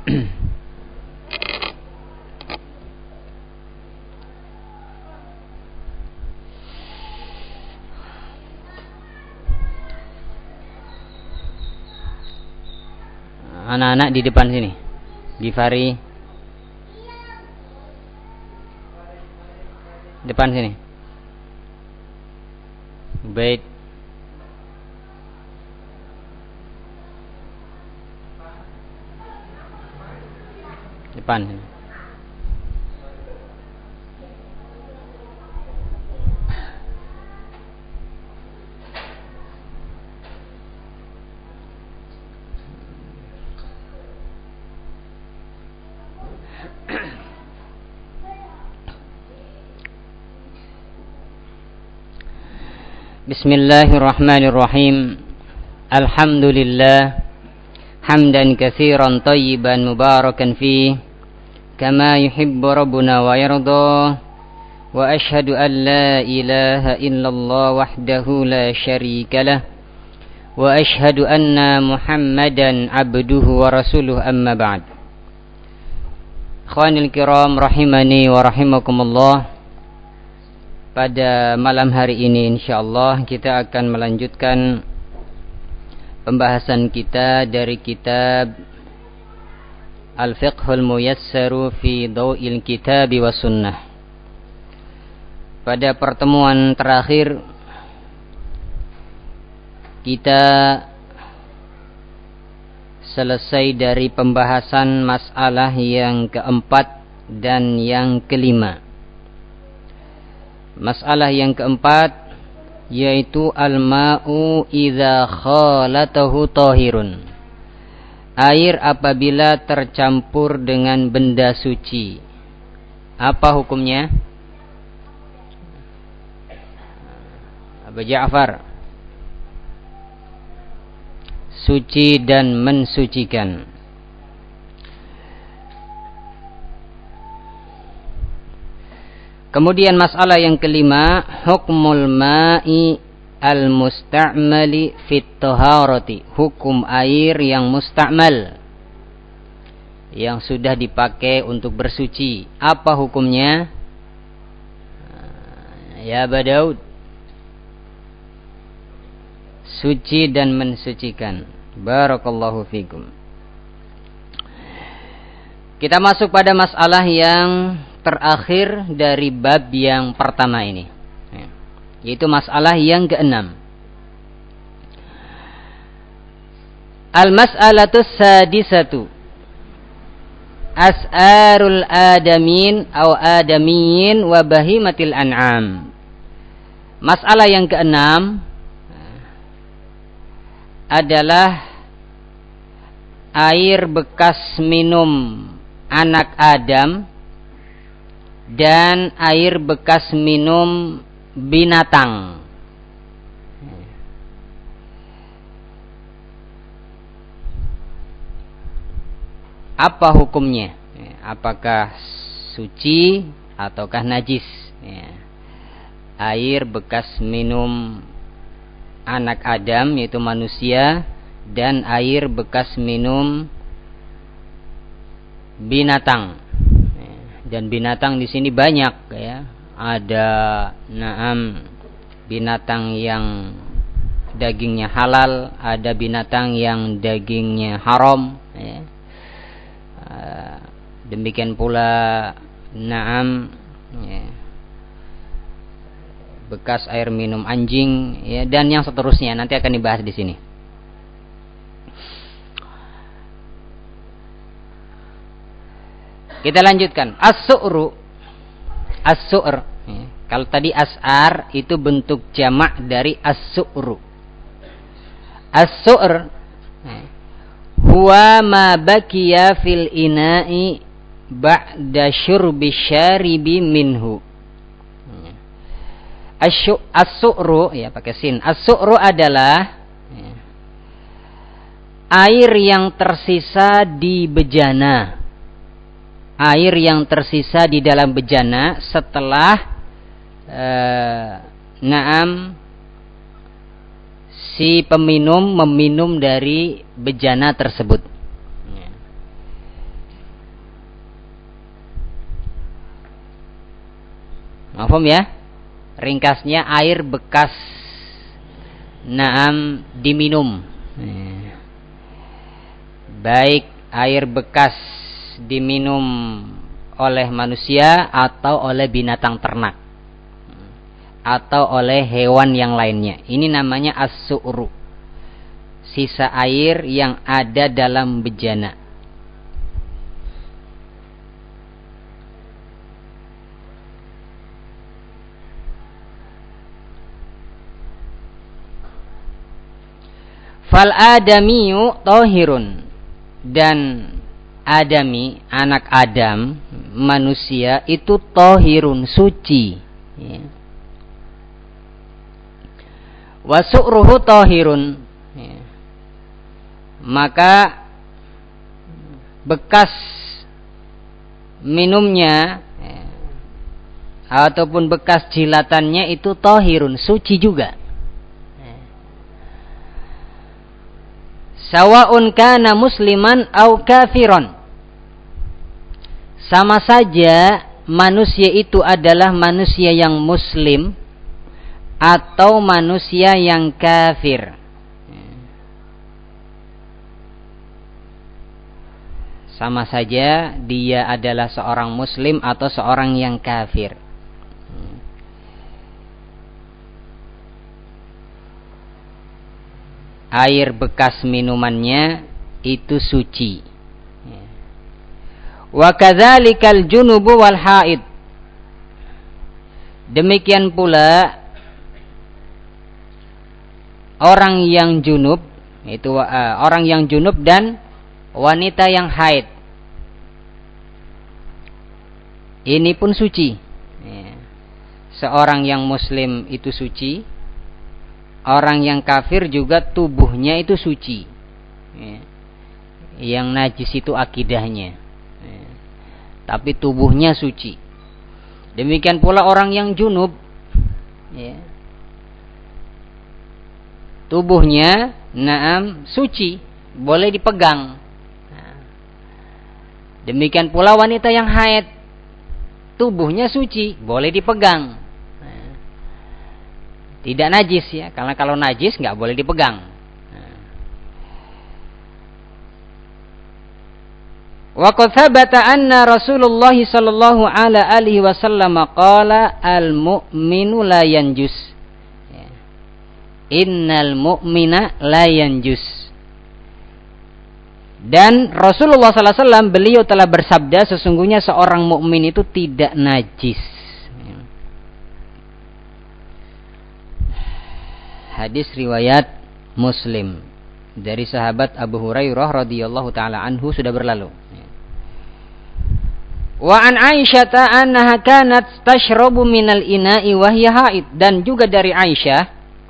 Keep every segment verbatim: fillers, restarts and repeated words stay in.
Anak-anak di depan sini. Gifari. Depan sini. Ubaid. Depan sini. Bismillahirrahmanirrahim. Alhamdulillah hamdan katsiran thayyiban mubarakan fi kama yuhibbu rabbuna wa yarda. Wa ashhadu an la ilaha illallah wahdahu la syarika lah. Wa ashhadu anna Muhammadan abduhu wa rasuluhu, amma ba'd. Ikhwanil kiram rahimani wa rahimakumullah. Pada malam hari ini insyaallah kita akan melanjutkan pembahasan kita dari kitab Al-Fiqhul Muyassaru fi Dhaw'il Kitab wa Sunnah. Pada pertemuan terakhir kita selesai dari pembahasan masalah yang keempat dan yang kelima. Masalah yang keempat yaitu al-ma'u idza khalatahu tahirun. Air apabila tercampur dengan benda suci. Apa hukumnya? Abu Ja'far. Suci dan mensucikan. Kemudian masalah yang kelima, hukmul ma'i al-musta'mali fit taharati. Hukum air yang musta'mal, yang sudah dipakai untuk bersuci. Apa hukumnya? Ya Aba Daud. Suci dan mensucikan. Barakallahu fikum. Kita masuk pada masalah yang terakhir dari bab yang pertama ini, yaitu masalah yang keenam. Al-mas'alatu sadisatu as'arul adamin aw adamiyin wa bahimatil an'am. Masalah yang keenam adalah air bekas minum anak Adam dan air bekas minum binatang. Apa hukumnya? Apakah suci ataukah najis? Air bekas minum anak Adam, yaitu manusia, dan air bekas minum binatang. Dan binatang di sini banyak, ya. Ada naam binatang yang dagingnya halal, ada binatang yang dagingnya haram, ya. Demikian pula naam, ya, bekas air minum anjing, ya, dan yang seterusnya nanti akan dibahas di sini. Kita lanjutkan. As-su'ru. As-su'r. Ya. Kalau tadi as'ar itu bentuk jamak dari as-su'ru. As-su'r, ya, huwa ma baqiya fil ina'i ba'da syurbi syaribi minhu. Ya. As-su'ru, ya pakai sin. As-su'ru adalah, ya, air yang tersisa di bejana. Air yang tersisa di dalam bejana setelah uh, naam si peminum meminum dari bejana tersebut. Paham ya? Ringkasnya air bekas naam diminum. Baik air bekas diminum oleh manusia atau oleh binatang ternak atau oleh hewan yang lainnya. Ini namanya as-su'ru. Sisa air yang ada dalam bejana. Fal adamiyu tahirun, dan adami, anak Adam, manusia itu tahirun, suci, ya. Wa su'ruhu tahirun, ya. Maka bekas minumnya, ya, ataupun bekas jilatannya itu tahirun, suci juga. Sawa'un kana musliman au kafiron. Sama saja manusia itu adalah manusia yang muslim atau manusia yang kafir. Sama saja dia adalah seorang muslim atau seorang yang kafir. Air bekas minumannya itu suci. Wa kadzalikal junubu wal haid. Demikian pula orang yang junub, itu uh, orang yang junub dan wanita yang haid. Ini pun suci. Seorang yang muslim itu suci. Orang yang kafir juga tubuhnya itu suci. Yang najis itu akidahnya, tapi tubuhnya suci. Demikian pula orang yang junub, tubuhnya naam suci, boleh dipegang. Demikian pula wanita yang haid, tubuhnya suci, boleh dipegang. Tidak najis ya, karena kalau najis nggak boleh dipegang. Wa qad thabata anna Rasulullah sallallahu alaihi wasallam qala al-mu'minu la yanjus. Innal mu'mina la yanjus. Dan Rasulullah sallallahu alaihi wasallam beliau telah bersabda, sesungguhnya seorang mukmin itu tidak najis. Hadis riwayat Muslim dari sahabat Abu Hurairah radhiyallahu taala anhu sudah berlalu. Wa an Aisyah annaha kanat tashrabu minal ina'i wa hiya haid, dan juga dari Aisyah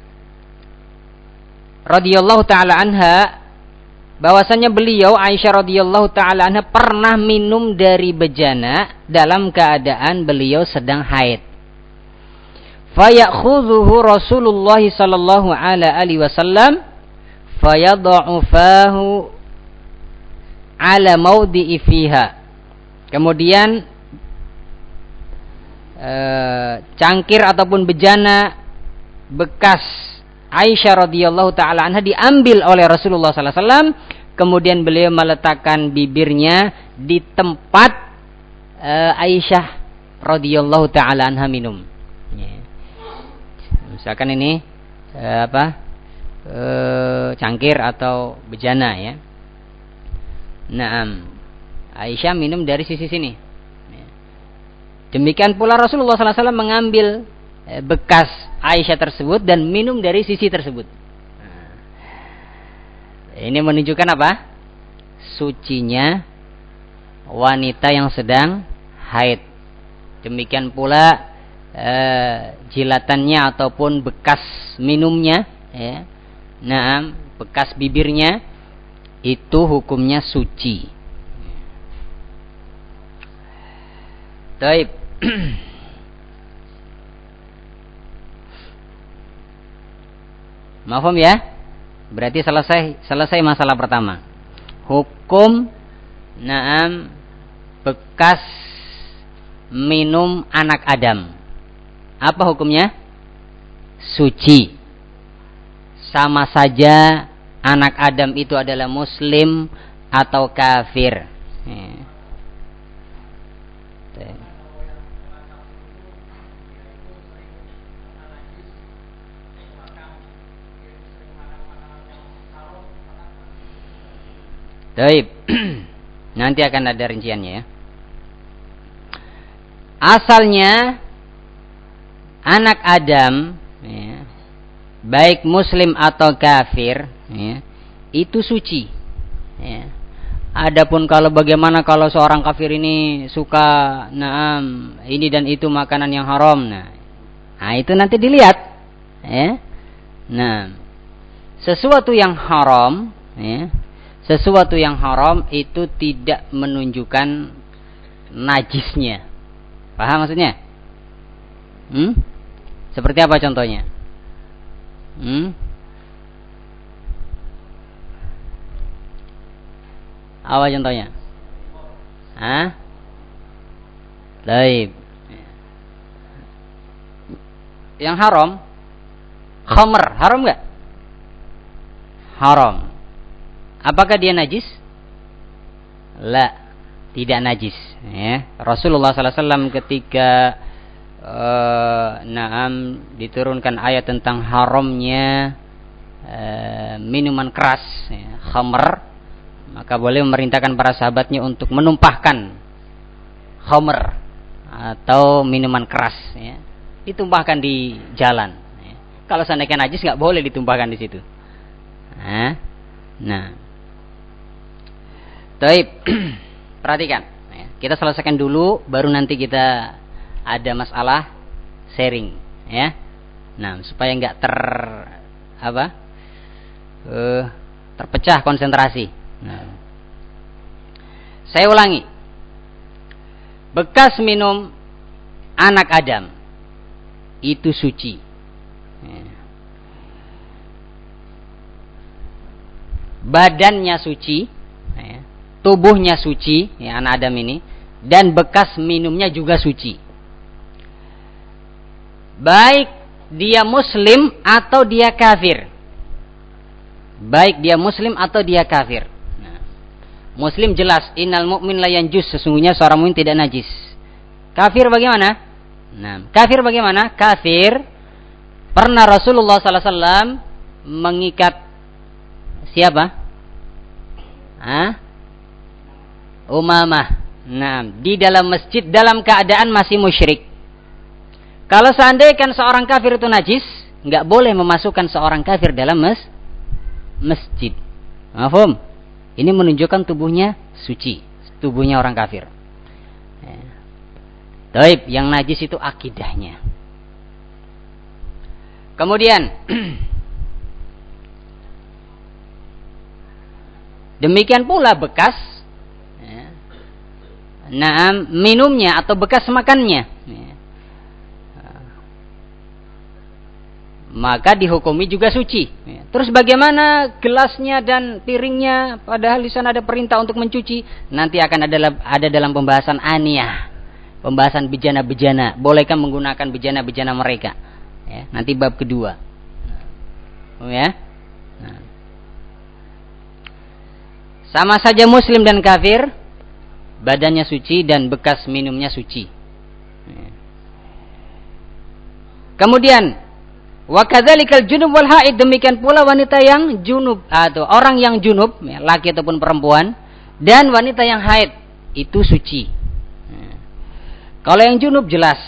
radhiyallahu taala anha bahwasanya beliau Aisyah radhiyallahu taala anha pernah minum dari bejana dalam keadaan beliau sedang haid. Fayakhudhuhu Rasulullah sallallahu alaihi wasallam fayad'u fahu ala mawdi'i fiha. Kemudian e, cangkir ataupun bejana bekas Aisyah radhiyallahu taala anha diambil oleh Rasulullah sallallahu alaihi wasallam, kemudian beliau meletakkan bibirnya di tempat e, Aisyah radhiyallahu taala anha minum. Misalkan ini eh, apa eh, cangkir atau bejana ya. Naam, Aisyah minum dari sisi sini. Demikian pula Rasulullah sallallahu alaihi wasallam mengambil eh, bekas Aisyah tersebut dan minum dari sisi tersebut. Nah, ini menunjukkan apa? Sucinya wanita yang sedang haid. Demikian pula Eh, jilatannya ataupun bekas minumnya, ya, nah, bekas bibirnya itu hukumnya suci. Baik. Mahfum ya? Berarti selesai selesai masalah pertama. Hukum naam bekas minum anak Adam. Apa hukumnya? Suci. Sama saja anak Adam itu adalah muslim atau kafir. Ya. Baik. Nanti akan ada rinciannya ya. Asalnya anak Adam ya, baik muslim atau kafir ya, itu suci ya. Adapun kalau bagaimana kalau seorang kafir ini suka naam ini dan itu makanan yang haram, nah, nah itu nanti dilihat ya. Nah, sesuatu yang haram ya, sesuatu yang haram itu tidak menunjukkan najisnya. Paham maksudnya? Hmm? Seperti apa contohnya? Hmm? Apa contohnya? Hah? Baik. Yang haram, khamr, haram enggak? Haram. Apakah dia najis? La, tidak najis. Ya. Rasulullah sallallahu alaihi wasallam ketika uh, naam diturunkan ayat tentang haramnya uh, minuman keras, ya, khamr, maka boleh memerintahkan para sahabatnya untuk menumpahkan khamr atau minuman keras, ya, ditumpahkan di jalan. Ya. Kalau seandainya najis nggak boleh ditumpahkan di situ. Nah, nah. Taib. Perhatikan, ya. Kita selesaikan dulu, baru nanti kita ada masalah sharing, ya. Nah, supaya nggak ter apa, uh, terpecah konsentrasi. Nah. Saya ulangi, bekas minum anak Adam itu suci. Ya. Badannya suci. Ya. Tubuhnya suci, ya, anak Adam ini, dan bekas minumnya juga suci. Baik dia muslim atau dia kafir. Baik dia muslim atau dia kafir. Nah, muslim jelas, innal mu'min la yanjus, sesungguhnya seorang mukmin tidak najis. Kafir bagaimana? Nah, kafir bagaimana? Kafir pernah Rasulullah sallallahu alaihi wasallam mengikat siapa? Hah? Umamah. Nah, di dalam masjid dalam keadaan masih musyrik. Kalau seandainya seorang kafir itu najis, nggak boleh memasukkan seorang kafir dalam mas masjid. Mahfum? Ini menunjukkan tubuhnya suci, tubuhnya orang kafir. Taib, yang najis itu akidahnya. Kemudian demikian pula bekas nah, minumnya atau bekas makannya, maka dihukumi juga suci. Terus bagaimana gelasnya dan piringnya, padahal di sana ada perintah untuk mencuci? Nanti akan ada ada dalam pembahasan aniyah, pembahasan bejana-bejana. Bolehkah menggunakan bejana-bejana mereka? Ya, nanti bab kedua. Oh ya. Nah. Sama saja muslim dan kafir, badannya suci dan bekas minumnya suci. Kemudian wa kadzalikal junub wal haid, demikian pula wanita yang junub atau orang yang junub, ya, laki ataupun perempuan, dan wanita yang haid itu suci. Kalau yang junub jelas.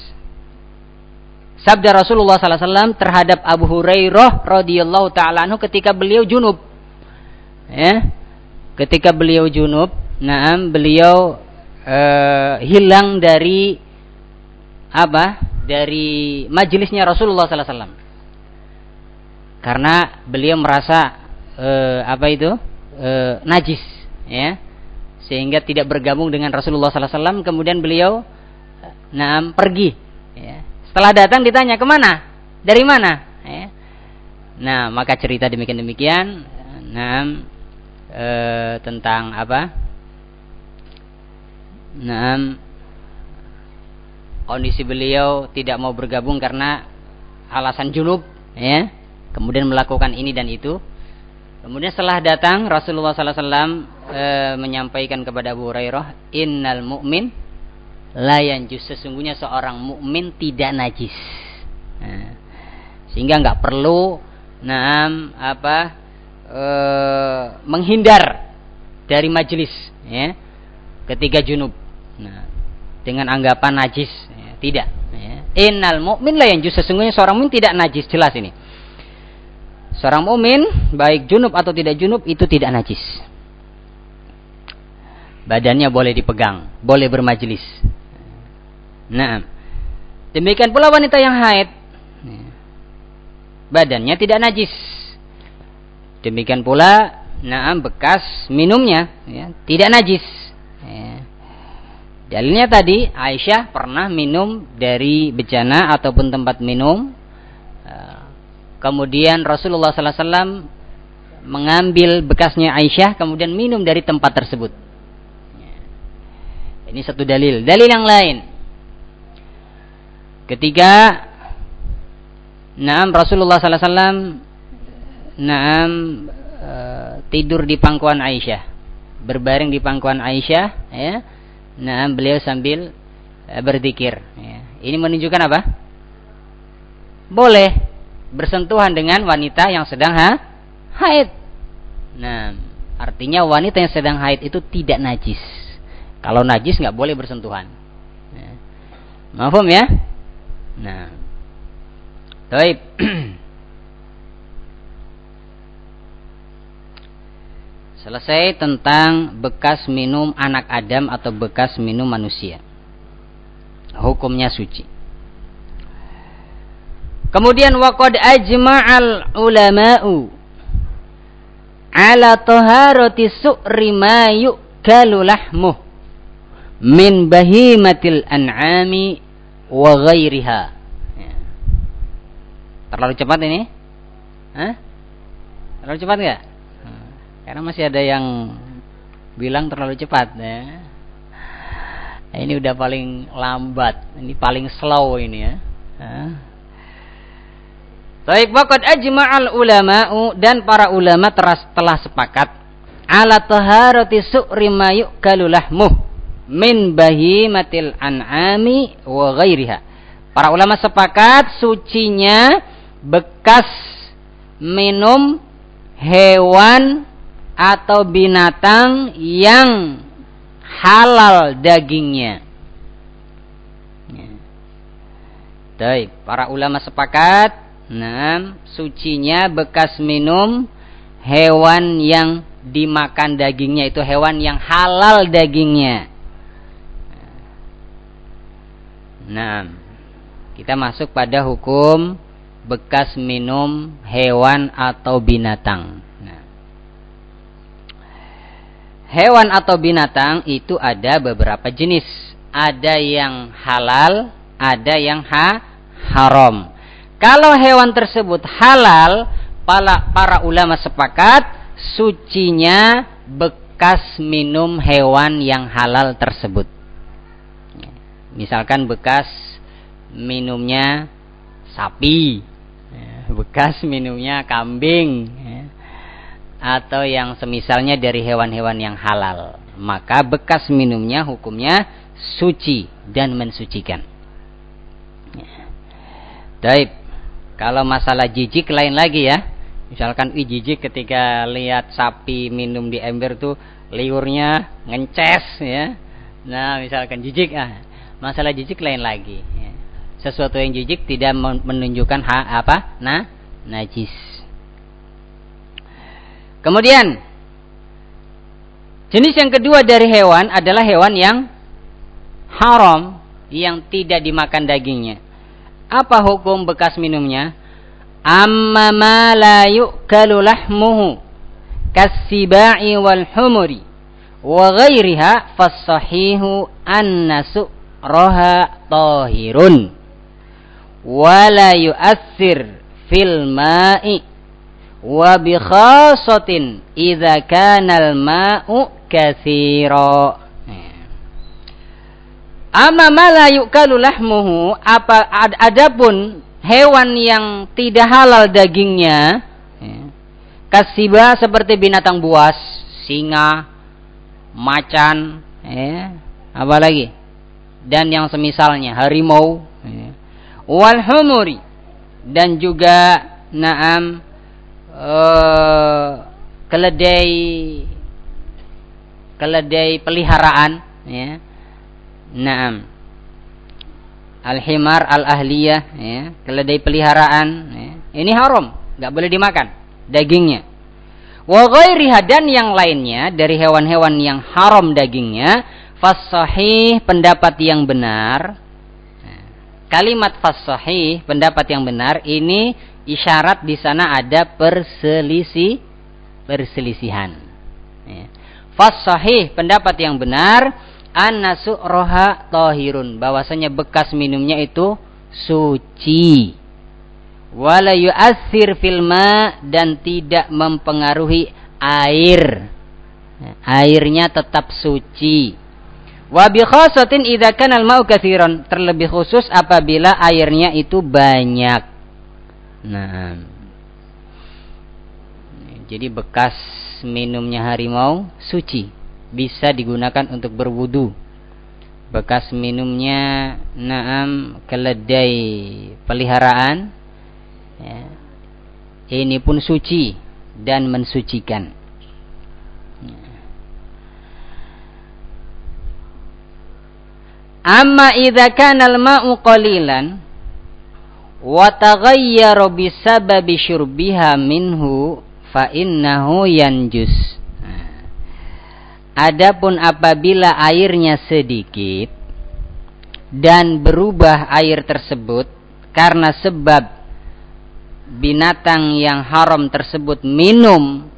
Sabda Rasulullah sallallahu alaihi wasallam terhadap Abu Hurairah radhiyallahu taala anhu ketika beliau junub. Ya. Ketika beliau junub, naam, beliau uh, hilang dari apa? Dari majelisnya Rasulullah sallallahu alaihi wasallam. Karena beliau merasa uh, apa itu? Uh, najis, ya. Sehingga tidak bergabung dengan Rasulullah sallallahu alaihi wasallam, kemudian beliau uh, naam pergi, ya. Setelah datang ditanya, "Kemana? Dari mana?" Ya. Nah, maka cerita demikian-demikian, naam, E, tentang apa? Nah, kondisi beliau tidak mau bergabung karena alasan junub, ya. Kemudian melakukan ini dan itu. Kemudian setelah datang Rasulullah sallallahu alaihi wasallam e, menyampaikan kepada Abu Hurairah, innal mu'min la yanjus, sesungguhnya seorang mukmin tidak najis. Nah, sehingga nggak perlu naam apa e, menghindar dari majelis, ya, ketika junub. Nah, dengan anggapan najis, ya, tidak. Ya. Innal mu'min la yanjus, sesungguhnya seorang mukmin tidak najis, jelas ini. Seorang mukmin baik junub atau tidak junub itu tidak najis. Badannya boleh dipegang, boleh bermajelis. Nah, demikian pula wanita yang haid, badannya tidak najis. Demikian pula, nah, bekas minumnya, ya, tidak najis. Ya. Dalilnya tadi Aisyah pernah minum dari bejana ataupun tempat minum. Kemudian Rasulullah sallallahu alaihi wasallam mengambil bekasnya Aisyah kemudian minum dari tempat tersebut. Ini satu dalil. Dalil yang lain, ketika naam Rasulullah sallallahu alaihi wasallam naam e, tidur di pangkuan Aisyah, berbaring di pangkuan Aisyah, ya. Naam beliau sambil e, berzikir, ya. Ini menunjukkan apa? Boleh bersentuhan dengan wanita yang sedang ha? haid. Nah, artinya wanita yang sedang haid itu tidak najis. Kalau najis nggak boleh bersentuhan. Nah, mafhum ya? Nah, baik. Selesai tentang bekas minum anak Adam atau bekas minum manusia. Hukumnya suci. Kemudian waqad ajma'al ulama'u ala taharati su'ri ma yu'kalu lahmuh min bahimatil an'ami wa ghairiha. Ya. Terlalu cepat ini? Hah? Terlalu cepat enggak? Karena masih ada yang bilang terlalu cepat, ya. Ini udah paling lambat, ini paling slow ini, ya. Hah? Baik, waqad ajma'al ulama'u, dan para ulama teras, telah sepakat ala taharati su'ri ma yu'kalu lahmuh min bahimatil an'ami wa ghairiha. Para ulama sepakat sucinya bekas minum hewan atau binatang yang halal dagingnya. Baik, para ulama sepakat, nah, sucinya bekas minum hewan yang dimakan dagingnya, itu hewan yang halal dagingnya. Nah, kita masuk pada hukum bekas minum hewan atau binatang. Nah, hewan atau binatang itu ada beberapa jenis. Ada yang halal, ada yang ha haram. Kalau hewan tersebut halal, para, para ulama sepakat sucinya bekas minum hewan yang halal tersebut. Misalkan bekas minumnya sapi, bekas minumnya kambing, atau yang semisalnya dari hewan-hewan yang halal, maka bekas minumnya hukumnya suci dan mensucikan. Baik. Kalau masalah jijik lain lagi ya. Misalkan ih jijik ketika lihat sapi minum di ember tuh liurnya ngences, ya. Nah, misalkan jijik, ah. Masalah jijik lain lagi, ya. Sesuatu yang jijik tidak menunjukkan ha, apa? Nah, najis. Kemudian jenis yang kedua dari hewan adalah hewan yang haram, yang tidak dimakan dagingnya. Apa hukum bekas minumnya? Amma ma la yu'kalu lahmuhu kas-siba'i wal humuri wa ghairiha fas-sahihu anna su'raha tahirun wa la yu'athir fil ma'i wa bi khasatin idza kana al ma'u katsira. Amma ma la yu'kalu lahmuhu, apa ad, adapun hewan yang tidak halal dagingnya, ya, kasiba seperti binatang buas, singa, macan, ya, apa lagi? Dan yang semisalnya, harimau, ya, wal humuri, dan juga naam uh, keledai keledai peliharaan, ya. Naam. Al-himar al-ahliyah, ya, keledai peliharaan, ya. Ini haram, enggak boleh dimakan dagingnya. Wa ghairiha, dan yang lainnya dari hewan-hewan yang haram dagingnya, fas-sahih, pendapat yang benar. Kalimat fas-sahih, pendapat yang benar, ini isyarat di sana ada perselisih perselisihan. Ya. Fas-sahih, pendapat yang benar, an-nasu roha tahirun, bahwasanya bekas minumnya itu suci. Wala yu'athir fil ma, dan tidak mempengaruhi air. Airnya tetap suci. Wa bi khasatin idza kana al-ma'u katsiran, terlebih khusus apabila airnya itu banyak. Nah. Jadi bekas minumnya harimau suci, bisa digunakan untuk berwudu. Bekas minumnya naam keledai peliharaan, ya, ini pun suci dan mensucikan. Amma idza kana al-ma'u qalilan wa taghayyara bisababi syurbiha minhu fa innahu yanjus. Adapun apabila airnya sedikit dan berubah air tersebut karena sebab binatang yang haram tersebut minum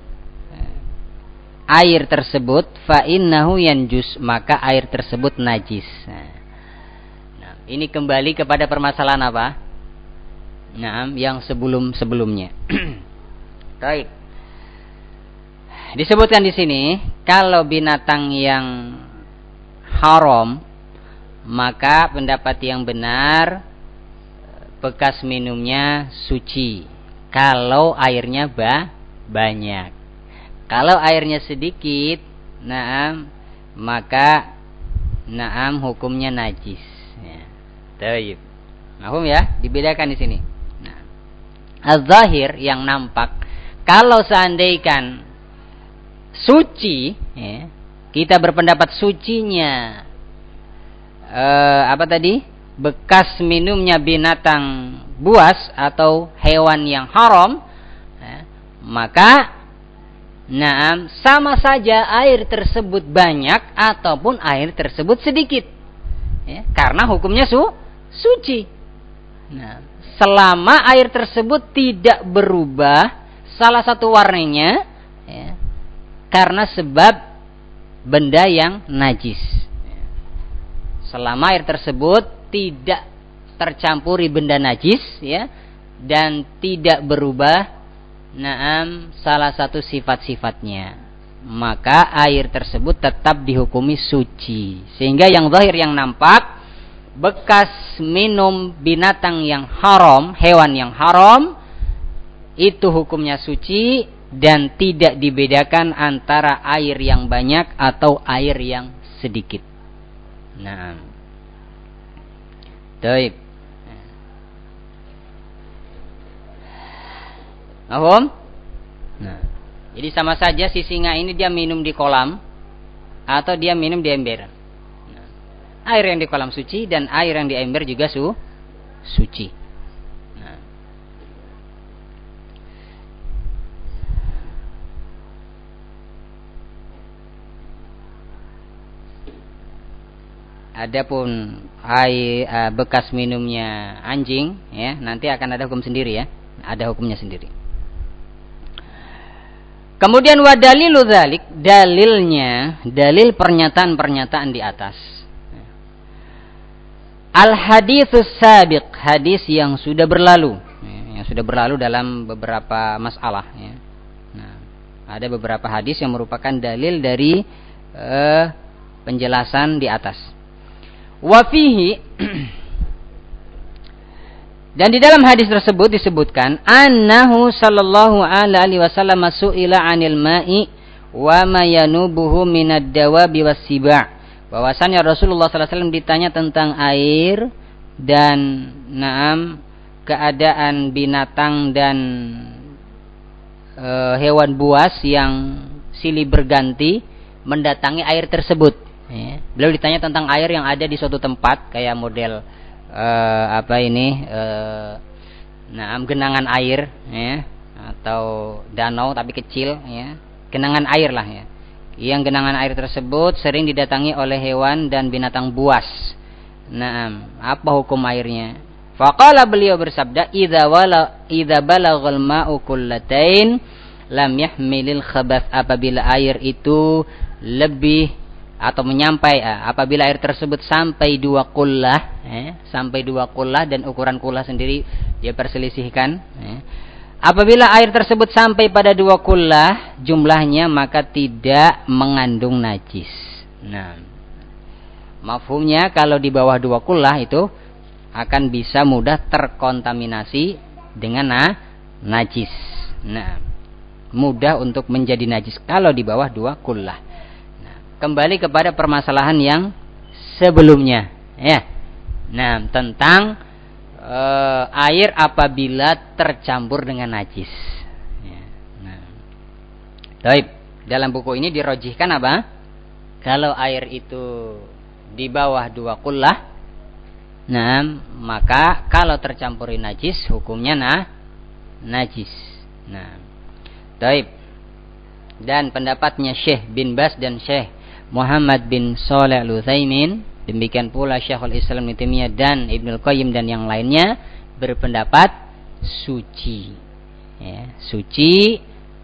air tersebut, fa innahu yanjus, maka air tersebut najis. Nah, ini kembali kepada permasalahan apa? Nah, yang sebelum-sebelumnya. Baik. Disebutkan di sini, kalau binatang yang haram, maka pendapat yang benar bekas minumnya suci. Kalau airnya ba banyak. Kalau airnya sedikit, naam, maka naam hukumnya najis. Ya. Taib. Mahum ya, dibedakan di sini. Nah, az-zahir yang nampak, kalau seandainya suci, ya, kita berpendapat sucinya eh, apa tadi? Bekas minumnya binatang buas atau hewan yang haram, ya, maka naam sama saja air tersebut banyak ataupun air tersebut sedikit, ya, karena hukumnya su suci. Nah, selama air tersebut tidak berubah salah satu warnanya, ya, karena sebab benda yang najis. Selama air tersebut tidak tercampuri benda najis, ya, dan tidak berubah naam salah satu sifat-sifatnya, maka air tersebut tetap dihukumi suci. Sehingga yang zahir yang nampak, bekas minum binatang yang haram, hewan yang haram, itu hukumnya suci dan tidak dibedakan antara air yang banyak atau air yang sedikit. Nah, baik. Paham? Nah, jadi sama saja si singa ini dia minum di kolam atau dia minum di ember. Nah, air yang di kolam suci dan air yang di ember juga su suci. Nah. Adapun air uh, bekas minumnya anjing, ya, nanti akan ada hukum sendiri, ya. Ada hukumnya sendiri. Kemudian wa dalilu dzalik, dalilnya, dalil pernyataan-pernyataan di atas. Al haditsus sabiq, hadis yang sudah berlalu, yang sudah berlalu dalam beberapa masalah, ya. Nah, ada beberapa hadis yang merupakan dalil dari uh, penjelasan di atas. Wa fihi dan di dalam hadis tersebut disebutkan annahu sallallahu alaihi wasallam su'ila 'anil ma'i wa ma yanubuhu minad dawabi was-siba'. Bahwasanya Rasulullah sallallahu alaihi wasallam ditanya tentang air dan naam keadaan binatang dan e, hewan buas yang silih berganti mendatangi air tersebut. Ya. Beliau ditanya tentang air yang ada di suatu tempat kayak model Uh, apa ini uh, nah genangan air ya atau danau tapi kecil ya, genangan air lah ya, yang genangan air tersebut sering didatangi oleh hewan dan binatang buas. Nah, apa hukum airnya? Faqala, beliau bersabda, idza wala idza balaghal ma'u kullatain lam yahmilil khabath, apabila air itu lebih atau menyampai apabila air tersebut sampai dua kullah eh, sampai dua kullah, dan ukuran kullah sendiri dia perselisihkan eh. Apabila air tersebut sampai pada dua kullah jumlahnya, maka tidak mengandung najis. Nah, mafhumnya kalau di bawah dua kullah itu akan bisa mudah terkontaminasi dengan nah, najis. Nah, mudah untuk menjadi najis kalau di bawah dua kullah. Kembali kepada permasalahan yang sebelumnya ya. Nah, tentang e, air apabila tercampur dengan najis ya. Nah, baik, dalam buku ini dirojihkan apa? Kalau air itu di bawah dua kullah, nah, maka kalau tercampuri najis hukumnya nah, najis. Nah, baik. Dan pendapatnya Syekh bin Bas dan Syekh Muhammad bin Shalih Al-Utsaimin, demikian pula Syekhul Islam Ibnu Taimiyah dan Ibnu Qayyim dan yang lainnya berpendapat suci ya, suci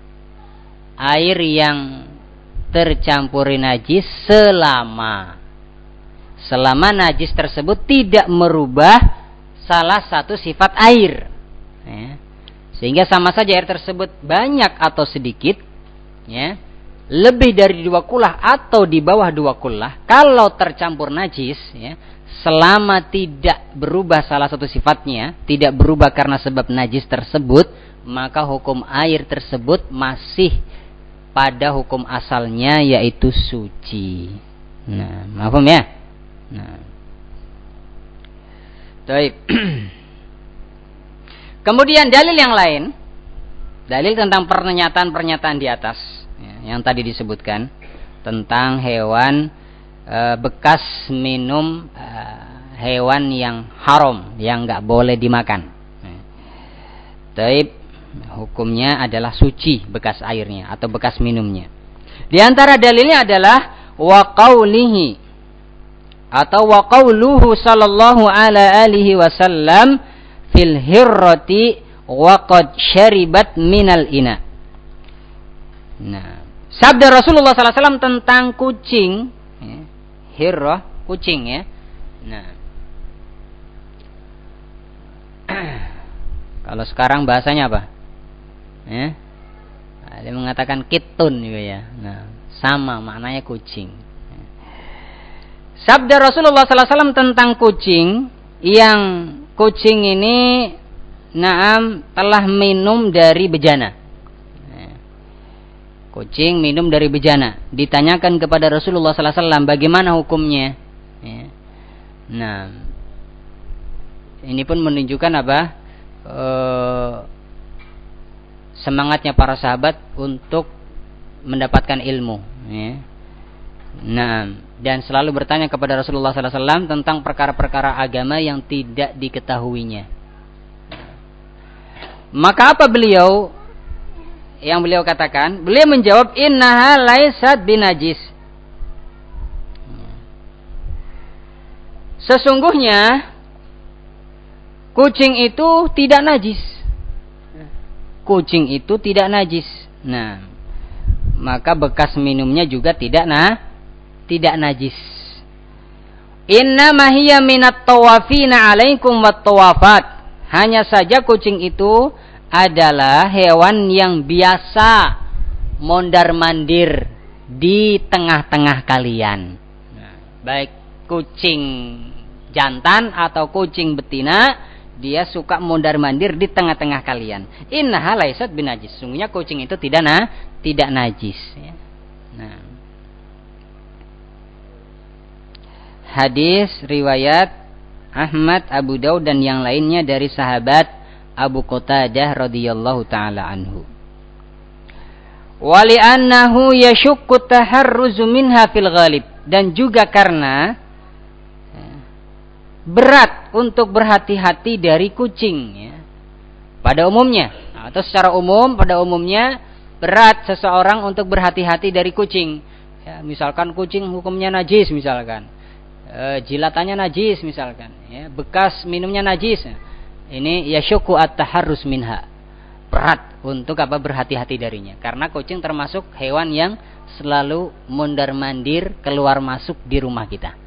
air yang tercampuri najis selama selama najis tersebut tidak merubah salah satu sifat air ya. Sehingga sama saja air tersebut banyak atau sedikit ya, lebih dari dua kullah atau di bawah dua kullah, kalau tercampur najis ya, selama tidak berubah salah satu sifatnya, tidak berubah karena sebab najis tersebut, maka hukum air tersebut masih pada hukum asalnya, yaitu suci. Nah, paham ya? Nah, baik. Kemudian dalil yang lain, dalil tentang pernyataan-pernyataan di atas yang tadi disebutkan tentang hewan e, bekas minum e, hewan yang haram, yang nggak boleh dimakan. Taib, hukumnya adalah suci bekas airnya atau bekas minumnya. Di antara dalilnya adalah wa qaulihi atau wa qauluhu sallallahu alaihi wasallam fil hirrati wa qad syaribat minal ina. Nah, sabda Rasulullah sallallahu alaihi wasallam tentang kucing ya, hirrah, kucing ya. Nah, kalau sekarang bahasanya apa? Ya, ada yang mengatakan kitun juga ya. Nah, sama maknanya kucing. Sabda Rasulullah sallallahu alaihi wasallam tentang kucing, yang kucing ini naam telah minum dari bejana. Kucing minum dari bejana. Ditanyakan kepada Rasulullah sallallahu alaihi wasallam bagaimana hukumnya. Ya. Nah, ini pun menunjukkan apa? E, semangatnya para sahabat untuk mendapatkan ilmu. Ya. Nah, dan selalu bertanya kepada Rasulullah sallallahu alaihi wasallam tentang perkara-perkara agama yang tidak diketahuinya. Maka apa beliau? Yang beliau katakan, beliau menjawab, innaha laisat binajis. Sesungguhnya kucing itu tidak najis. Kucing itu tidak najis. Nah, maka bekas minumnya juga tidak nah, tidak najis. Innama hiya minat tawafina alaikum wat tawafat. Hanya saja kucing itu adalah hewan yang biasa mondar-mandir di tengah-tengah kalian. Nah, baik kucing jantan atau kucing betina, dia suka mondar-mandir di tengah-tengah kalian. Innaha laisat binajis. Sungguhnya kucing itu tidak na, tidak najis. Ya. Nah. Hadis riwayat Ahmad, Abu Daud dan yang lainnya dari sahabat Abu Qatadah radhiyallahu taala anhu. Wali annahu yashukku taharruzu minha fil ghalib, dan juga karena berat untuk berhati-hati dari kucing ya. Pada umumnya atau secara umum pada umumnya berat seseorang untuk berhati-hati dari kucing ya, misalkan kucing hukumnya najis misalkan, e, jilatannya najis misalkan ya, bekas minumnya najis, ini yashukku at-taharruz minha, berat untuk apa berhati-hati darinya karena kucing termasuk hewan yang selalu mondar-mandir keluar masuk di rumah kita.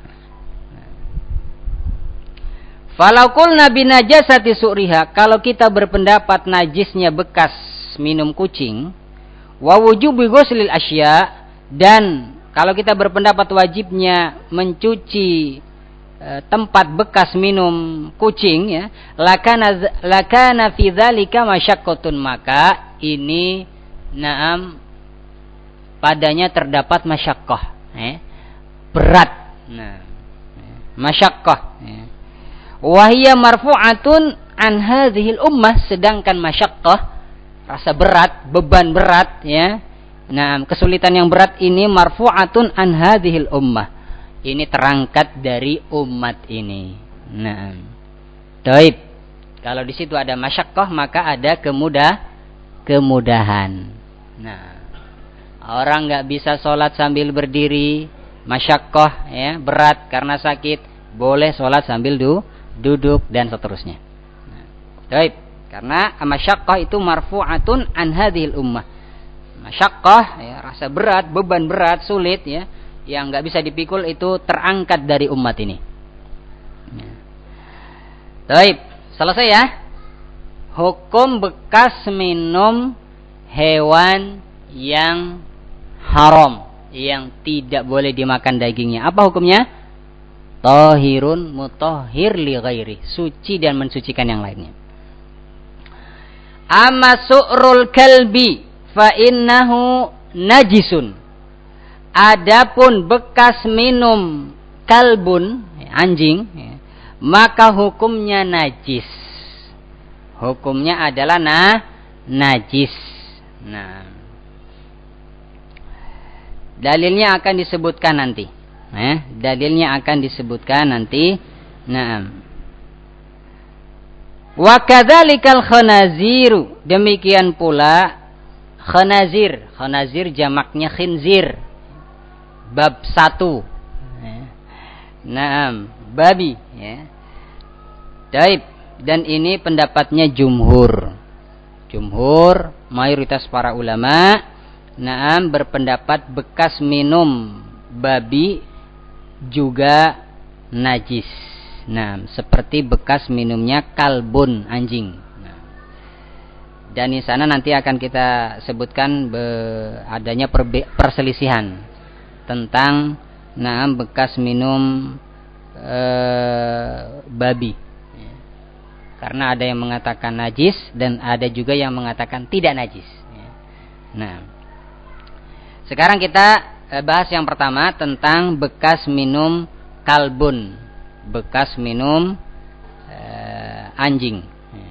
Falau qulna binajasati su'riha, kalau kita berpendapat najisnya bekas minum kucing, wa wujubi ghuslil asya, dan kalau kita berpendapat wajibnya mencuci e, tempat bekas minum kucing ya, lakana lakana fi dzalika masyaqqatun, maka ini na'am padanya terdapat masyaqqah eh, berat. Nah, masyaqqah ya. Wahia marfu'atun an hadhil ummah, sedangkan masyaqqah rasa berat, beban berat ya. Nah, kesulitan yang berat ini marfu'atun an hadhil ummah. Ini terangkat dari umat ini. Nah. Taib. Kalau di situ ada masyaqqah maka ada kemudah kemudahan. Nah. Orang enggak bisa sholat sambil berdiri, masyaqqah ya, berat karena sakit, boleh sholat sambil du duduk dan seterusnya. Nah, baik, karena masyaqqah itu marfu'atun an hadhil ummah. Masyaqqah ya, rasa berat, beban berat, sulit ya, yang enggak bisa dipikul itu terangkat dari umat ini. Nah. Baik, selesai ya. Hukum bekas minum hewan yang haram, yang tidak boleh dimakan dagingnya. Apa hukumnya? Tahirun mutahhir li ghairi, suci dan mensucikan yang lainnya. Amma su'rul kalbi fa innahu najisun. Adapun bekas minum kalbun, anjing, maka hukumnya najis. Hukumnya adalah na najis. Nah, dalilnya akan disebutkan nanti. Eh, dalilnya akan disebutkan nanti. Naam. Wa kadzalikal khanaziru, demikian pula khanazir. Khanazir jamaknya khinzir. Bab satu. Naam, babi ya. Taib, dan ini pendapatnya jumhur. Jumhur, mayoritas para ulama, naam berpendapat bekas minum babi juga najis. Nah, seperti bekas minumnya kalbun, anjing. Nah, dan di sana nanti akan kita sebutkan be, adanya perbe, perselisihan tentang nah bekas minum e, babi. Karena ada yang mengatakan najis dan ada juga yang mengatakan tidak najis. Nah, sekarang kita bahas yang pertama tentang bekas minum kalbun, bekas minum uh, anjing.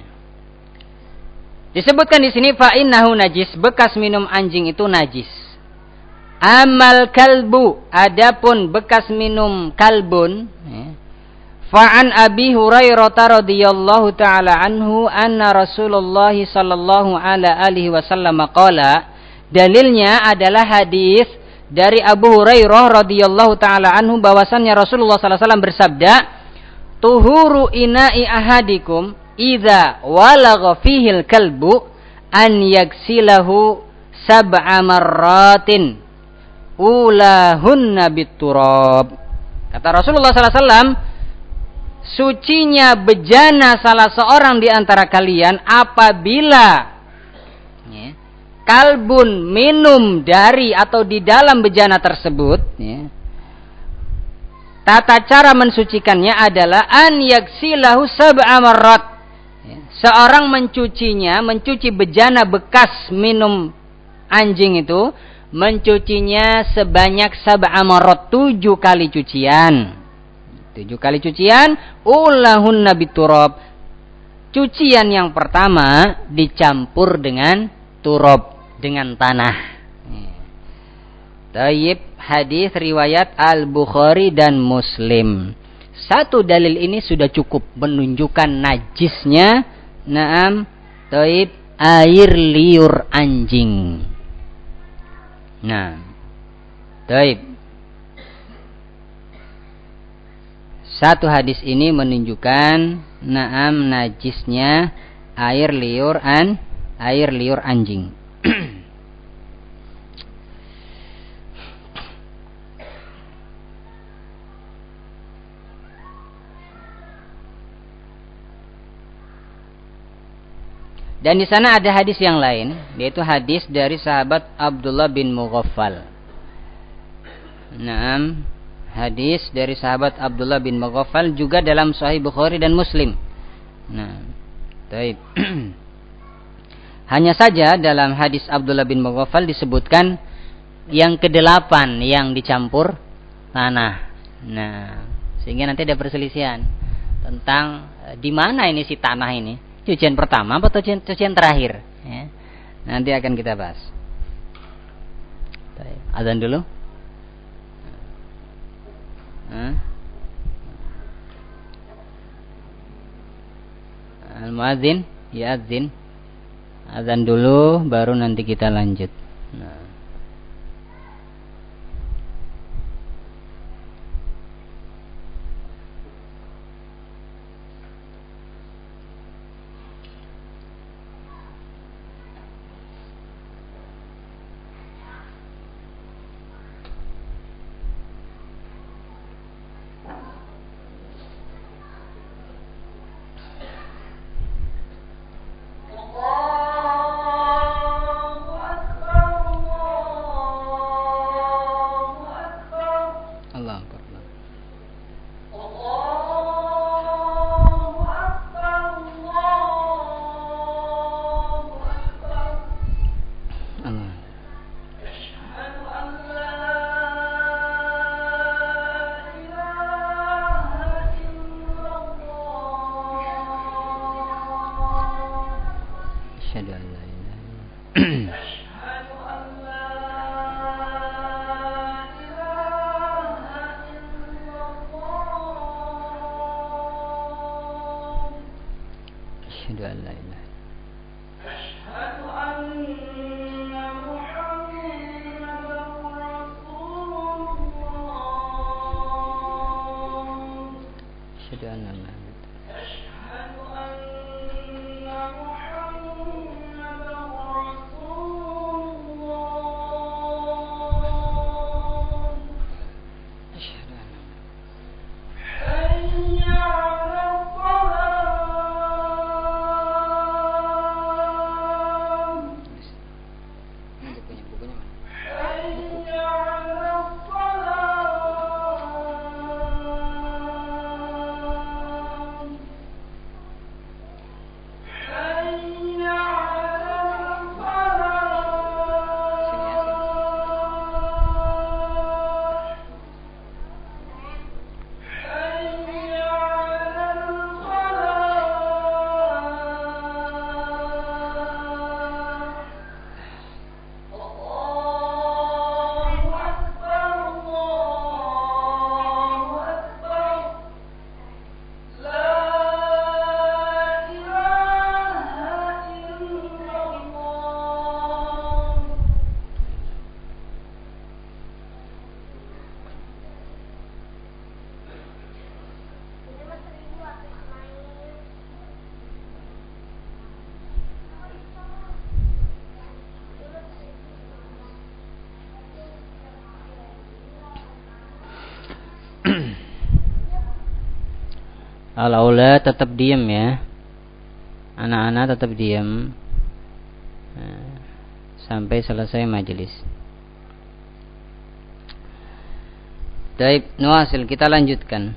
Disebutkan di sini fa innahu najis, bekas minum anjing itu najis. Amal kalbu, adapun bekas minum kalbun, fa an Abi Hurairah radhiyallahu taala anhu anna Rasulullah sallallahu alaihi wasallam qala, dalilnya adalah hadis dari Abu Hurairah radhiyallahu taala anhu bahwasannya Rasulullah sallallahu alaihi wasallam bersabda, "Tuhuru ina'i ahadikum idza walagha fihil kalbu an yaghsilahu sab'a marratin ulahunna biturab." Kata Rasulullah sallallahu alaihi wasallam, sucinya bejana salah seorang di antara kalian apabila ya, kalbun minum dari atau di dalam bejana tersebut ya, tata cara mensucikannya adalah an yaksilahu sab'a marrat. Seorang mencucinya, mencuci bejana bekas minum anjing itu, mencucinya sebanyak sab'a marrat, tujuh kali cucian. Tujuh kali cucian, ulahunna biturab. Cucian yang pertama dicampur dengan turab, dengan tanah. Tayyib, hadis riwayat Al-Bukhari dan Muslim. Satu dalil ini sudah cukup menunjukkan najisnya, naam, tayyib, air liur anjing. Nah, tayyib. Satu hadis ini menunjukkan naam najisnya air liur an air liur anjing. Dan di sana ada hadis yang lain, yaitu hadis dari sahabat Abdullah bin Mughaffal. Naam, hadis dari sahabat Abdullah bin Mughaffal juga dalam Sahih Bukhari dan Muslim. Nah, baik. Hanya saja dalam hadis Abdullah bin Mughaffal disebutkan yang kedelapan yang dicampur tanah. Nah, sehingga nanti ada perselisihan tentang di mana ini si tanah ini. Cucian pertama atau cucian, cucian terakhir, ya. Nanti akan kita bahas. Azan dulu. Al-muadzin ya azin. Azan dulu baru nanti kita lanjut. Nah. Al-aula tetap diam ya. Anak-anak tetap diam nah, sampai selesai majelis. Baik, nuasil, kita lanjutkan.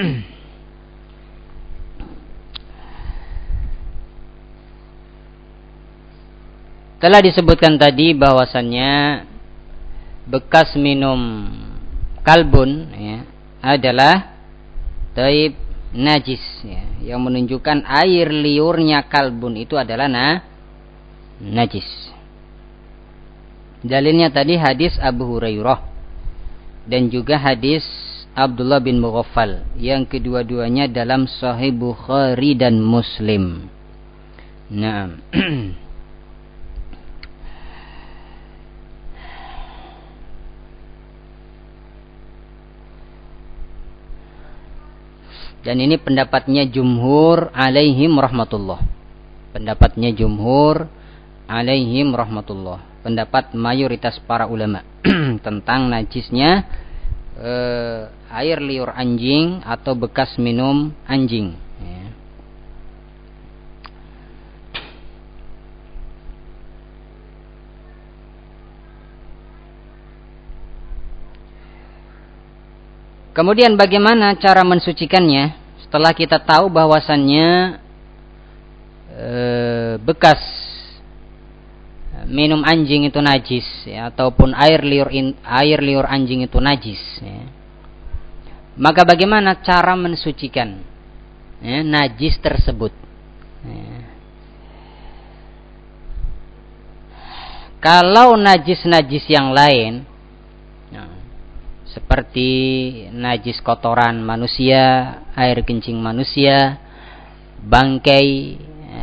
Telah disebutkan tadi bahwasannya bekas minum kalbun ya, adalah taib najis ya, yang menunjukkan air liurnya kalbun itu adalah na, najis. Dalilnya tadi hadis Abu Hurairah dan juga hadis Abdullah bin Mughaffal yang kedua-duanya dalam Sahih Bukhari dan Muslim. Nah, dan ini pendapatnya jumhur alaihim rahmatullah. Pendapatnya jumhur alaihim rahmatullah. Pendapat mayoritas para ulama tentang najisnya eh, air liur anjing atau bekas minum anjing. Ya. Kemudian bagaimana cara mensucikannya? Setelah kita tahu bahwasannya eh, bekas minum anjing itu najis ya, ataupun air liur in, air liur anjing itu najis ya. Maka bagaimana cara mensucikan ya, najis tersebut ya. Kalau najis-najis yang lain ya, seperti najis kotoran manusia, air kencing manusia, bangkai,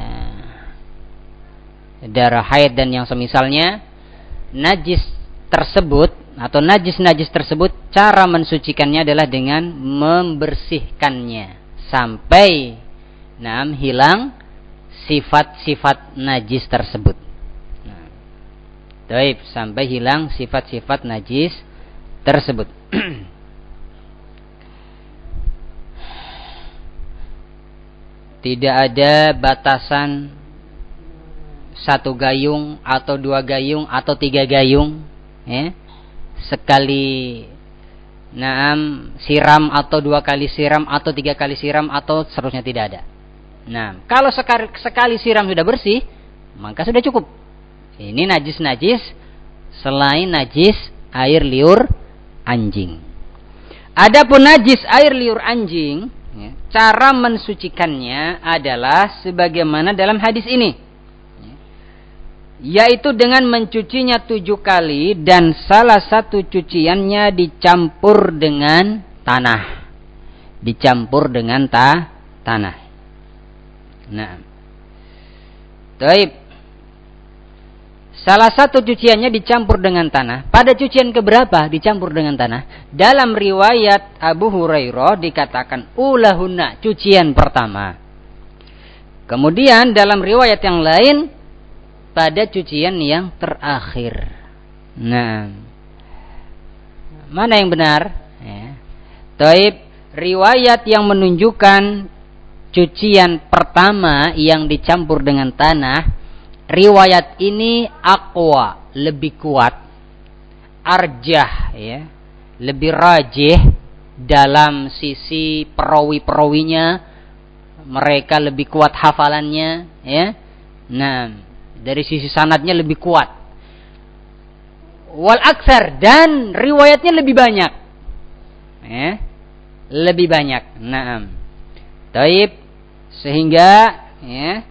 darah haid dan yang semisalnya, najis tersebut atau najis-najis tersebut cara mensucikannya adalah dengan membersihkannya sampai nah, hilang sifat-sifat najis tersebut. Nah, baik, sampai hilang sifat-sifat najis tersebut. Tidak ada batasan satu gayung atau dua gayung atau tiga gayung ya. Sekali naam siram atau dua kali siram atau tiga kali siram atau seterusnya, tidak ada. Nah, kalau sekali, sekali siram sudah bersih, maka sudah cukup. Ini najis-najis selain najis air liur anjing. Adapun najis air liur anjing ya, cara mensucikannya adalah sebagaimana dalam hadis ini, yaitu dengan mencucinya tujuh kali dan salah satu cuciannya dicampur dengan tanah, dicampur dengan ta tanah. Nah, taib. Salah satu cuciannya dicampur dengan tanah. Pada cucian keberapa dicampur dengan tanah? Dalam riwayat Abu Hurairah dikatakan ulahunna, cucian pertama. Kemudian dalam riwayat yang lain pada cucian yang terakhir. Nah, mana yang benar? Ya. Taib, riwayat yang menunjukkan cucian pertama yang dicampur dengan tanah, riwayat ini aqwa, lebih kuat, arjah, ya, lebih rajih dalam sisi perawi-perawinya, mereka lebih kuat hafalannya, ya. Nah, dari sisi sanadnya lebih kuat. Wal aktsar, dan riwayatnya lebih banyak. Ya, lebih banyak. Naam. Taib, sehingga ya,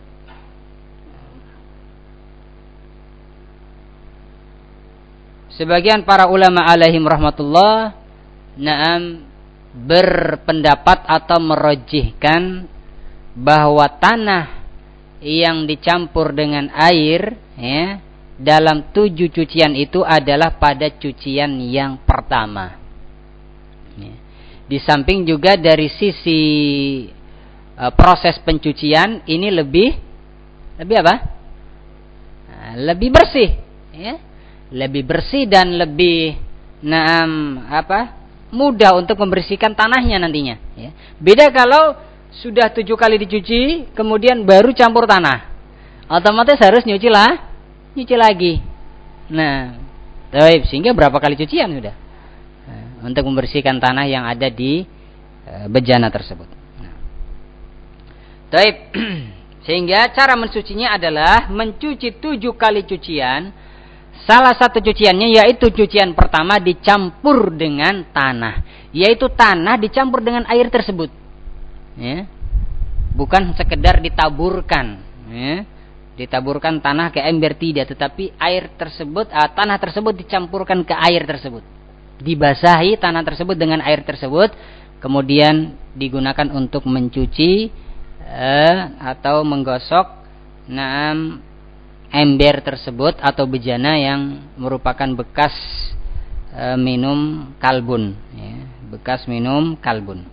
sebagian para ulama alaihim rahmatullah naam berpendapat atau merajihkan bahwa tanah yang dicampur dengan air ya, dalam tujuh cucian itu adalah pada cucian yang pertama ya. Di samping juga dari sisi uh, proses pencucian ini lebih lebih apa? Nah, lebih bersih ya. Lebih bersih dan lebih naam apa? Mudah untuk membersihkan tanahnya nantinya ya. Beda kalau sudah tujuh kali dicuci, kemudian baru campur tanah, otomatis harus nyuci lah, nyuci lagi. Nah, taib, sehingga berapa kali cucian sudah? Nah, untuk membersihkan tanah yang ada di e, bejana tersebut. Nah. Taib. Sehingga cara mensucinya adalah mencuci tujuh kali cucian. Salah satu cuciannya yaitu cucian pertama dicampur dengan tanah, yaitu tanah dicampur dengan air tersebut, ya. Bukan sekedar ditaburkan, ya. Ditaburkan tanah ke ember tidak, tetapi air tersebut, ah, tanah tersebut dicampurkan ke air tersebut, dibasahi tanah tersebut dengan air tersebut, kemudian digunakan untuk mencuci eh, atau menggosok naam ember tersebut atau bejana yang merupakan bekas e, minum kalbun, ya, bekas minum kalbun.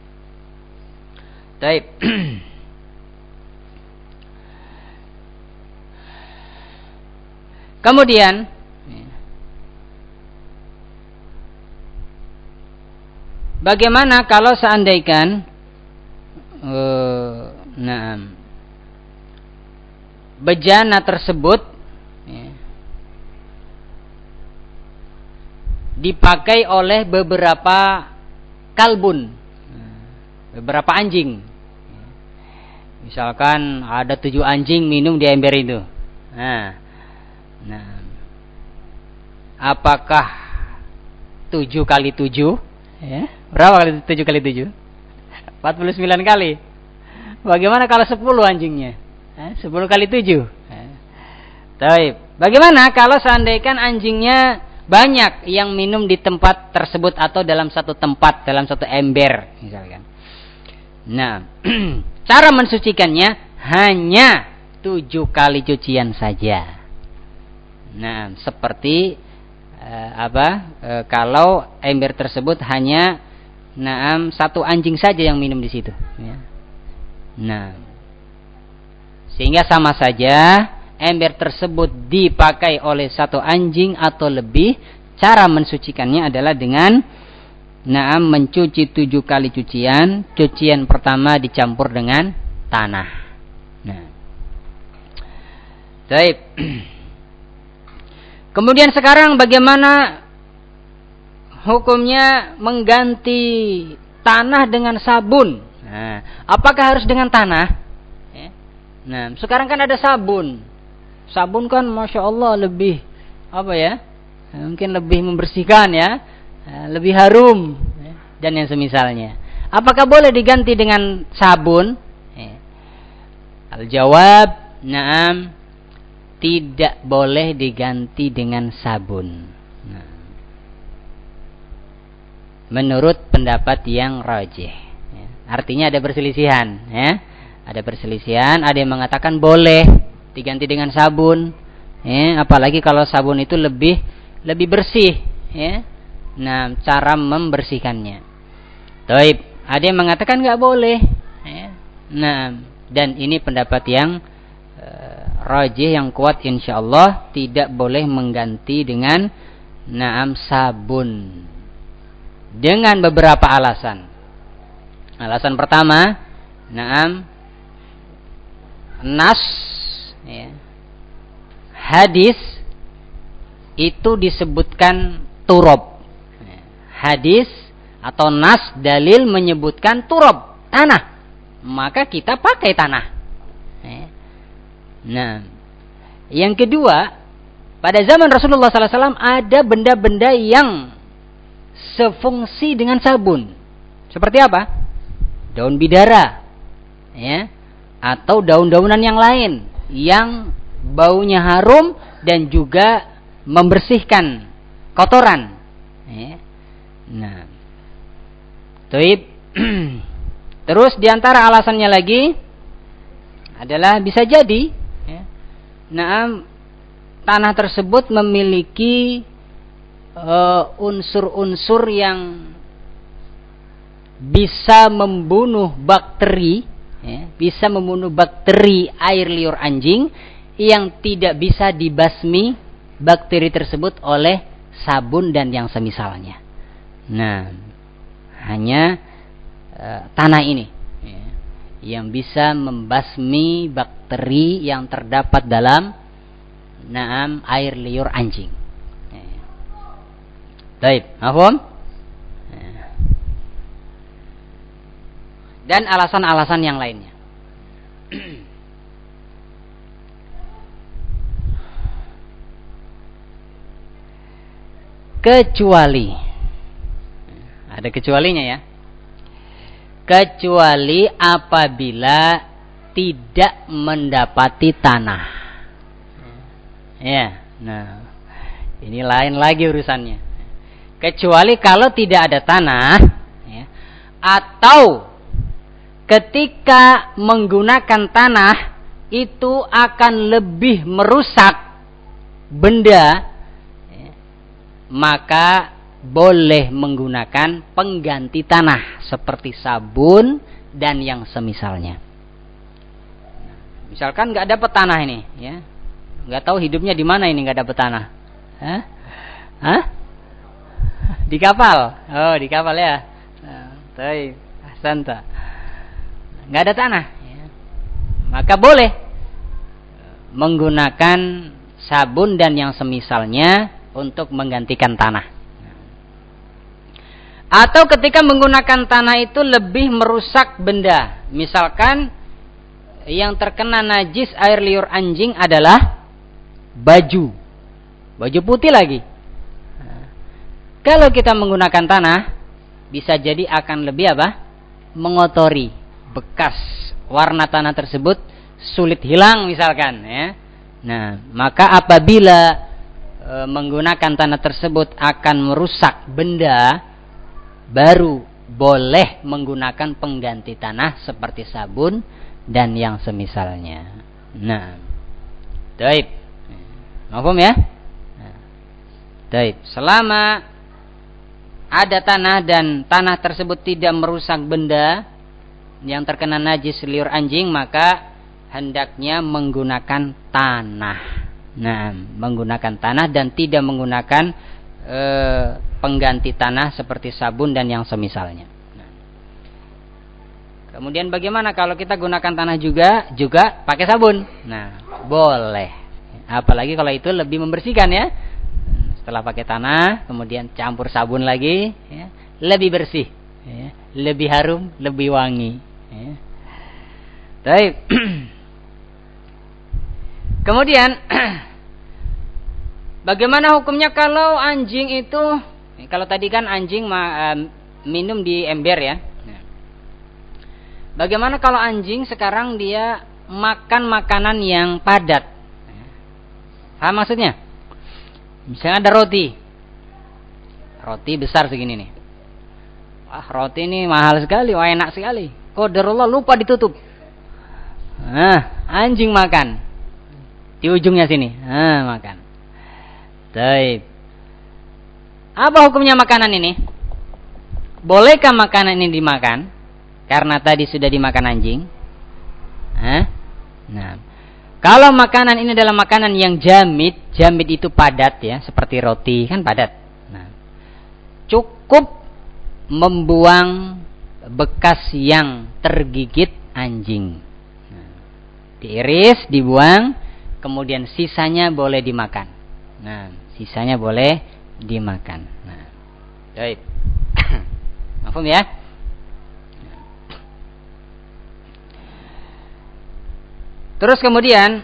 Baik. Kemudian bagaimana kalau seandainya uh, nah, bejana tersebut ya, dipakai oleh beberapa kalbun, beberapa anjing. Misalkan ada tujuh anjing minum di ember itu. Nah, nah apakah tujuh kali tujuh? Ya, berapa kali tujuh kali tujuh? Empat puluh sembilan kali. Bagaimana kalau sepuluh anjingnya? Sepuluh kali tujuh. Taib. Bagaimana kalau seandainya anjingnya banyak yang minum di tempat tersebut atau dalam satu tempat, dalam satu ember, misalkan. Nah, cara mensucikannya hanya tujuh kali cucian saja. Nah, seperti eh, apa? Eh, kalau ember tersebut hanya naam satu anjing saja yang minum di situ. Ya. Nah, sehingga sama saja ember tersebut dipakai oleh satu anjing atau lebih. Cara mensucikannya adalah dengan naam mencuci tujuh kali cucian. Cucian pertama dicampur dengan tanah. Nah, baik. Kemudian sekarang bagaimana hukumnya mengganti tanah dengan sabun? Nah, apakah harus dengan tanah? Nah, sekarang kan ada sabun. Sabun kan Masya Allah lebih apa ya? Mungkin lebih membersihkan ya, lebih harum dan yang semisalnya. Apakah boleh diganti dengan sabun? Al-jawab, na'am, tidak boleh diganti dengan sabun. Nah, menurut pendapat yang rajih. Artinya ada perselisihan, ya. Ada perselisihan, ada yang mengatakan boleh diganti dengan sabun, ya, apalagi kalau sabun itu lebih lebih bersih, ya. Nah, cara membersihkannya. Taib, ada yang mengatakan nggak boleh, ya. Nah, dan ini pendapat yang uh, rajih yang kuat insyaallah, tidak boleh mengganti dengan naam sabun dengan beberapa alasan. Alasan pertama, naam nas, ya, hadis itu disebutkan turab. Hadis atau nas dalil menyebutkan turab, tanah, maka kita pakai tanah. Nah, yang kedua, pada zaman Rasulullah sallallahu alaihi wasallam ada benda-benda yang sefungsi dengan sabun. Seperti apa? Daun bidara, ya, atau daun-daunan yang lain yang baunya harum dan juga membersihkan kotoran. Ya. Nah, Taib. Terus diantara alasannya lagi adalah bisa jadi, ya, nah, tanah tersebut memiliki uh, unsur-unsur yang bisa membunuh bakteri, ya, bisa membunuh bakteri air liur anjing yang tidak bisa dibasmi bakteri tersebut oleh sabun dan yang semisalnya. Nah, hanya e, tanah ini, ya, yang bisa membasmi bakteri yang terdapat dalam naam air liur anjing. Ya. Baik, paham? dan alasan-alasan yang lainnya. Kecuali, ada kecualinya ya, kecuali apabila tidak mendapati tanah. Ya, nah ini lain lagi urusannya. Kecuali kalau tidak ada tanah, ya, atau ketika menggunakan tanah itu akan lebih merusak benda, ya, maka boleh menggunakan pengganti tanah seperti sabun dan yang semisalnya. Misalkan nggak dapat tanah ini, ya, nggak tahu hidupnya di mana ini nggak dapat tanah. Hah? Hah? Di kapal? Oh, di kapal ya. Baik, ahsanta. Nggak ada tanah, ya. Maka boleh menggunakan sabun dan yang semisalnya untuk menggantikan tanah. Atau ketika menggunakan tanah itu lebih merusak benda. Misalkan yang terkena najis air liur anjing adalah baju. Baju putih lagi. Kalau kita menggunakan tanah, bisa jadi akan lebih apa? Mengotori. Bekas warna tanah tersebut sulit hilang misalkan, ya. Nah, maka apabila e, menggunakan tanah tersebut akan merusak benda, baru boleh menggunakan pengganti tanah seperti sabun dan yang semisalnya. Nah, baik. Mahfum ya? Nah, baik. Selama ada tanah dan tanah tersebut tidak merusak benda yang terkena najis liur anjing, maka hendaknya menggunakan tanah. Nah, menggunakan tanah dan tidak menggunakan e, pengganti tanah seperti sabun dan yang semisalnya. Nah. Kemudian bagaimana kalau kita gunakan tanah juga juga pakai sabun? Nah, boleh. Apalagi kalau itu lebih membersihkan ya. Setelah pakai tanah, kemudian campur sabun lagi, ya, lebih bersih, ya, lebih harum, lebih wangi. Ya. Baik. Kemudian, bagaimana hukumnya kalau anjing itu, kalau tadi kan anjing ma, uh, minum di ember ya. Nah. Bagaimana kalau anjing sekarang dia makan makanan yang padat? Paham maksudnya? Misalnya ada roti, roti besar segini nih. Wah, roti ini mahal sekali, wah enak sekali. Qadarullah lupa ditutup. Nah, anjing makan di ujungnya sini. Nah, makan. Baik. Apa hukumnya makanan ini? Bolehkah makanan ini dimakan? Karena tadi sudah dimakan anjing. Hah? Nah. Kalau makanan ini adalah makanan yang jamid, jamid itu padat ya, seperti roti kan padat. Nah, cukup membuang bekas yang tergigit anjing. Nah, diiris, dibuang, kemudian sisanya boleh dimakan. Nah, sisanya boleh dimakan. Nah, baik. Mahfum ya? Terus kemudian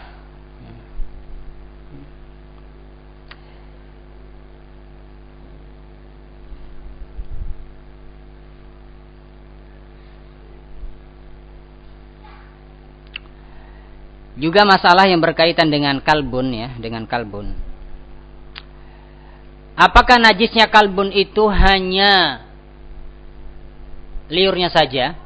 juga masalah yang berkaitan dengan kalbun ya, dengan kalbun. Apakah najisnya kalbun itu hanya liurnya saja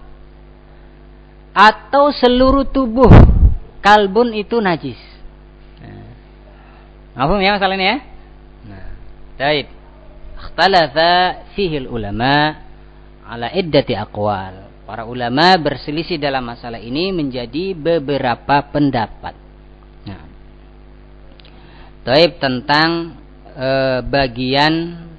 atau seluruh tubuh kalbun itu najis? Nah, paham ya masalah ini ya? Nah, baik. Ikhtalafa fihi ulama ala iddati aqwal. Para ulama berselisih dalam masalah ini menjadi beberapa pendapat. Nah, baik tentang e, bagian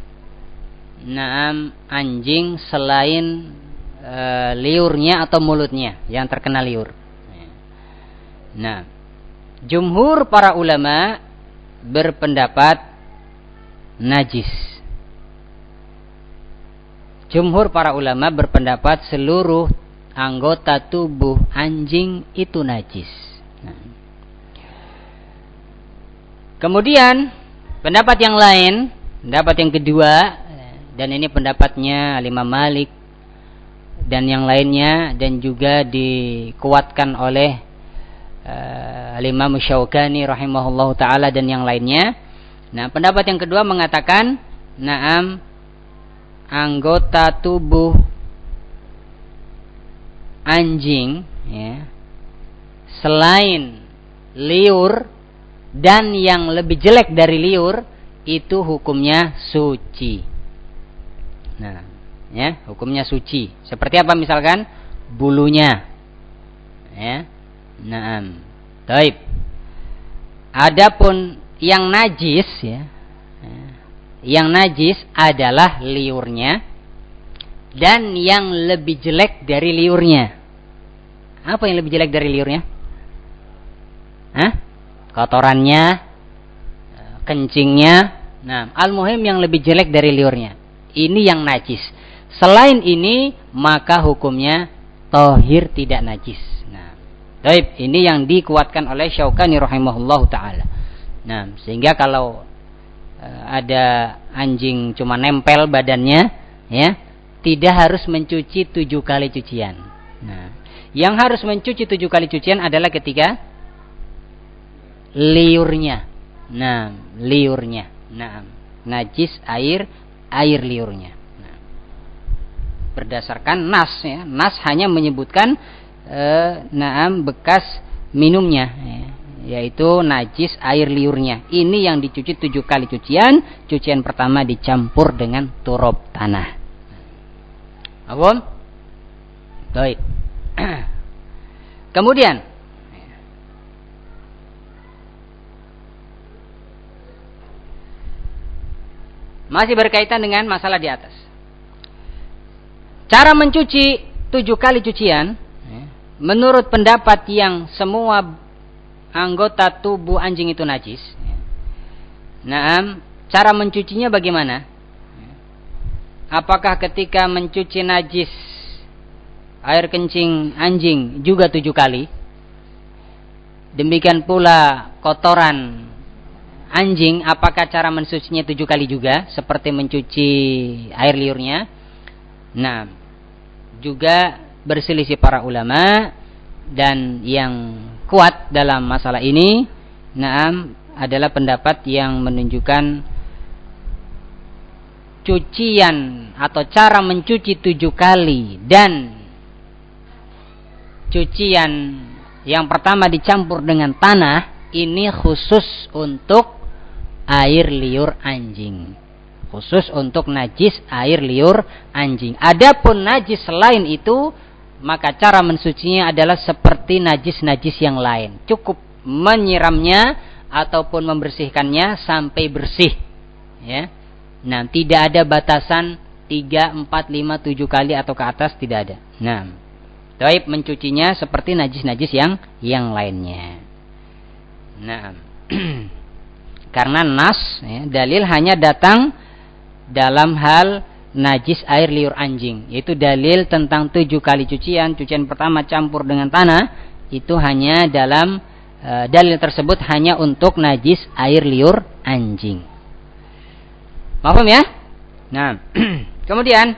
naam anjing selain e, liurnya atau mulutnya yang terkena liur. Nah, jumhur para ulama berpendapat najis. Jumhur para ulama berpendapat seluruh anggota tubuh anjing itu najis. Nah. Kemudian pendapat yang lain, pendapat yang kedua, dan ini pendapatnya Imam Malik dan yang lainnya, dan juga dikuatkan oleh uh, Imam Syaukani rahimahullahu taala dan yang lainnya. Nah, pendapat yang kedua mengatakan, na'am, anggota tubuh anjing, ya, selain liur dan yang lebih jelek dari liur, itu hukumnya suci. Nah, ya, hukumnya suci. Seperti apa misalkan? Bulunya. Ya. Naam. Taib. Adapun yang najis, ya. Yang najis adalah liurnya dan yang lebih jelek dari liurnya. Apa yang lebih jelek dari liurnya? Hah? Kotorannya, kencingnya. Nah, al-muhim yang lebih jelek dari liurnya. Ini yang najis. Selain ini, maka hukumnya tahir, tidak najis. Nah, baik, ini yang dikuatkan oleh Syaukani rahimahullahu taala. Nah, sehingga kalau uh, ada anjing cuma nempel badannya, ya, tidak harus mencuci tujuh kali cucian. Nah, yang harus mencuci tujuh kali cucian adalah ketika liurnya. Nah, liurnya. Nah, najis air, air liurnya. Nah, berdasarkan nas, ya. Nas hanya menyebutkan eh, naam bekas minumnya, ya, yaitu najis air liurnya. Ini yang dicuci tujuh kali cucian. Cucian pertama dicampur dengan turab tanah. Paham? Baik. Kemudian masih berkaitan dengan masalah di atas. Cara mencuci tujuh kali cucian, menurut pendapat yang semua anggota tubuh anjing itu najis. Nah, cara mencucinya bagaimana? Apakah ketika mencuci najis air kencing anjing juga tujuh kali? Demikian pula kotoran anjing, apakah cara mensucinya tujuh kali juga seperti mencuci air liurnya? Nah, juga berselisih para ulama, dan yang kuat dalam masalah ini, naam, adalah pendapat yang menunjukkan cucian atau cara mencuci tujuh kali dan cucian yang pertama dicampur dengan tanah, ini khusus untuk air liur anjing, khusus untuk najis air liur anjing. Adapun najis selain itu, maka cara mensucinya adalah seperti najis-najis yang lain, cukup menyiramnya ataupun membersihkannya sampai bersih, ya. Nah, tidak ada batasan tiga, empat, lima, tujuh kali atau ke atas, tidak ada. Nah, baik, mencucinya seperti najis-najis yang yang lainnya. Nah, karena nas, ya, dalil hanya datang dalam hal najis air liur anjing, yaitu dalil tentang tujuh kali cucian. Cucian pertama campur dengan tanah, itu hanya dalam e, dalil tersebut hanya untuk najis air liur anjing. Paham ya? Nah, kemudian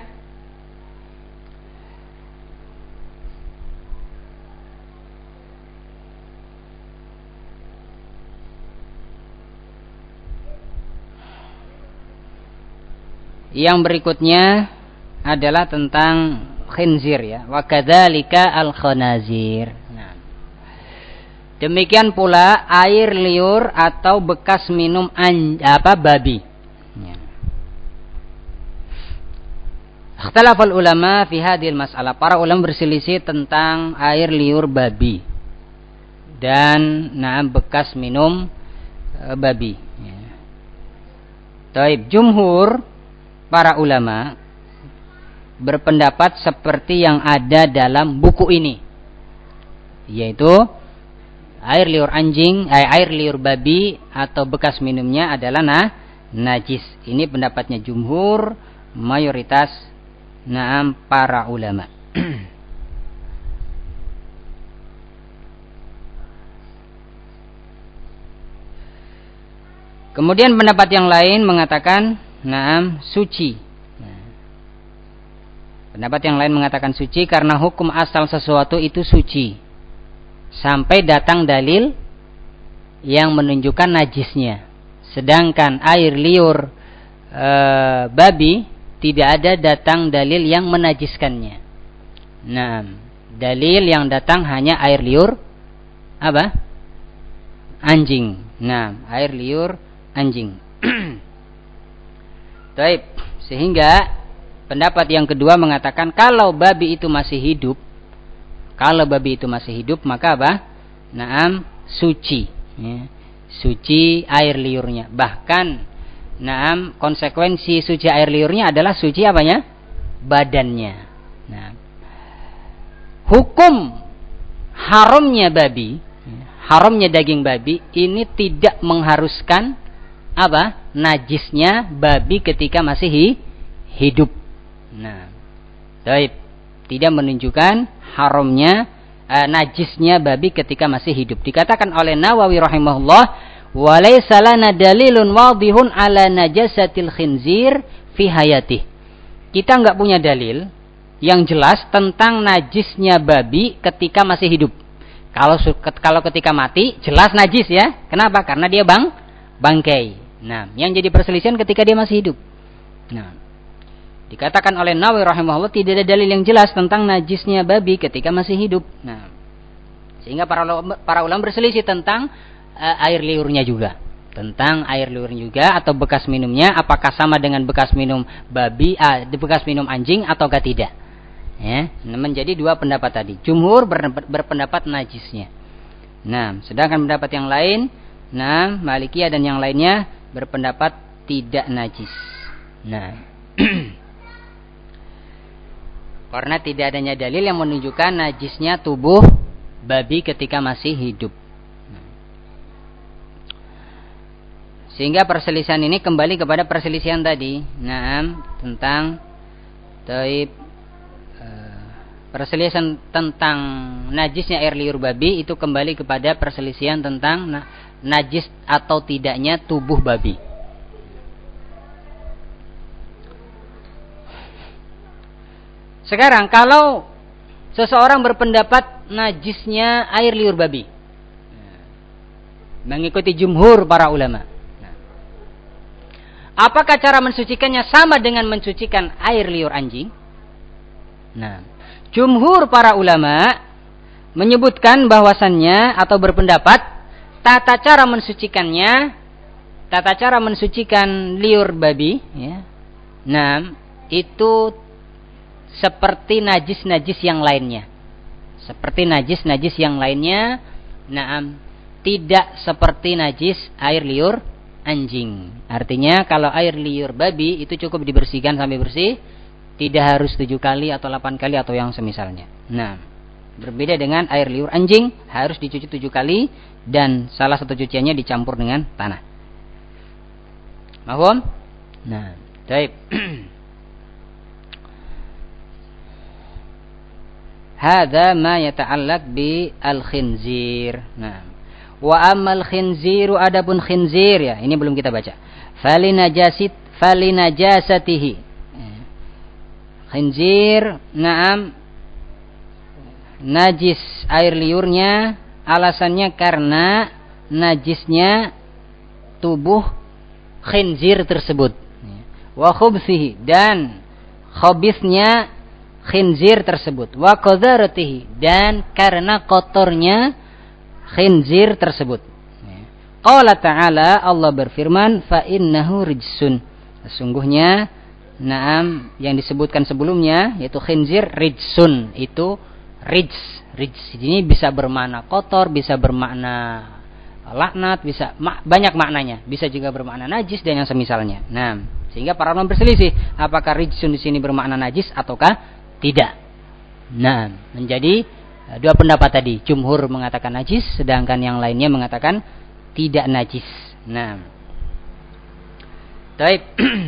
yang berikutnya adalah tentang khinzir, ya. Wa kadzalika al-khanazir. Nah, demikian pula air liur atau bekas minum an, apa babi. Ya. Ikhtalafal ulama fi hadhil mas'alah. Para ulama berselisih tentang air liur babi dan nah bekas minum e, babi. Ya. Taib, jumhur para ulama berpendapat seperti yang ada dalam buku ini, yaitu air liur anjing, air liur babi atau bekas minumnya adalah nah, najis. Ini pendapatnya jumhur, mayoritas naam para ulama. Kemudian pendapat yang lain mengatakan naam suci. Pendapat yang lain mengatakan suci karena hukum asal sesuatu itu suci sampai datang dalil yang menunjukkan najisnya. Sedangkan air liur e, babi tidak ada datang dalil yang menajiskannya. Nah, dalil yang datang hanya air liur apa? Anjing. Nah, air liur anjing. Baik, sehingga pendapat yang kedua mengatakan kalau babi itu masih hidup, kalau babi itu masih hidup maka apa? Naam suci, ya. Suci air liurnya. Bahkan, naam konsekuensi suci air liurnya adalah suci apanya? Badannya. Nah, hukum haramnya babi, haramnya daging babi ini tidak mengharuskan apa? Najisnya babi ketika masih hidup. Nah, baik, tidak menunjukkan haramnya uh, najisnya babi ketika masih hidup. Dikatakan oleh Nawawi rahimahullah, "Walaysa lana dalilun wadihun ala najasatil khinzir fi hayatih." Kita enggak punya dalil yang jelas tentang najisnya babi ketika masih hidup. Kalau kalau ketika mati jelas najis ya. Kenapa? Karena dia bang bangkai. Nah, yang jadi perselisihan ketika dia masih hidup. Nah, dikatakan oleh Nawawi rahimahullah tidak ada dalil yang jelas tentang najisnya babi ketika masih hidup. Nah, sehingga para para ulama berselisih tentang uh, air liurnya juga, tentang air liurnya juga atau bekas minumnya apakah sama dengan bekas minum babi, uh, bekas minum anjing ataukah tidak. Ya, menjadi dua pendapat tadi. Jumhur berpendapat najisnya. Nah, sedangkan pendapat yang lain, nah Malikiyah dan yang lainnya berpendapat tidak najis. Nah, karena tidak adanya dalil yang menunjukkan najisnya tubuh babi ketika masih hidup. Sehingga perselisihan ini kembali kepada perselisihan tadi. Nah, tentang taib perselisihan tentang najisnya air liur babi itu kembali kepada perselisihan tentang najis atau tidaknya tubuh babi. Sekarang kalau seseorang berpendapat najisnya air liur babi, mengikuti jumhur para ulama, apakah cara mensucikannya sama dengan mensucikan air liur anjing? Nah, jumhur para ulama menyebutkan bahwasannya atau berpendapat tata cara mensucikannya, tata cara mensucikan liur babi, ya, nah itu seperti najis-najis yang lainnya, seperti najis-najis yang lainnya, nah tidak seperti najis air liur anjing. Artinya kalau air liur babi itu cukup dibersihkan sampai bersih. Tidak harus tujuh kali atau delapan kali atau yang semisalnya. Nah, berbeda dengan air liur anjing harus dicuci tujuh kali dan salah satu cuciannya dicampur dengan tanah. Mahum? Nah, baik. Hada ma yata'allaq bi al-khinzir. Nah, wa ammal khinziru adapun khinzir ya, ini belum kita baca. Falinajasit falinajasatihi. Khinzir, naam, najis air liurnya, alasannya karena najisnya tubuh khinzir tersebut. Wa khubthihi, dan khabithnya khinzir tersebut. Wa qadaratihi, dan karena kotornya khinzir tersebut. Qala ta'ala, Allah berfirman, fa innahu rijsun. Sesungguhnya naam yang disebutkan sebelumnya yaitu khinzir rijsun, itu rijs. Rijs ini bisa bermakna kotor, bisa bermakna laknat, bisa mak, banyak maknanya, bisa juga bermakna najis dan yang semisalnya. Nah, sehingga para ulama berselisih apakah rijsun di sini bermakna najis ataukah tidak. Nah, menjadi dua pendapat tadi. Jumhur mengatakan najis, sedangkan yang lainnya mengatakan tidak najis. Nah, baik.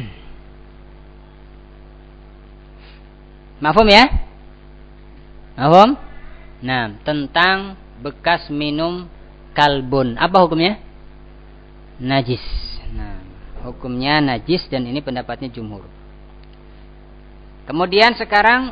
Mafhum ya? Mafhum? Nah, tentang bekas minum kalbun, apa hukumnya? Najis. Nah, hukumnya najis dan ini pendapatnya jumhur. Kemudian sekarang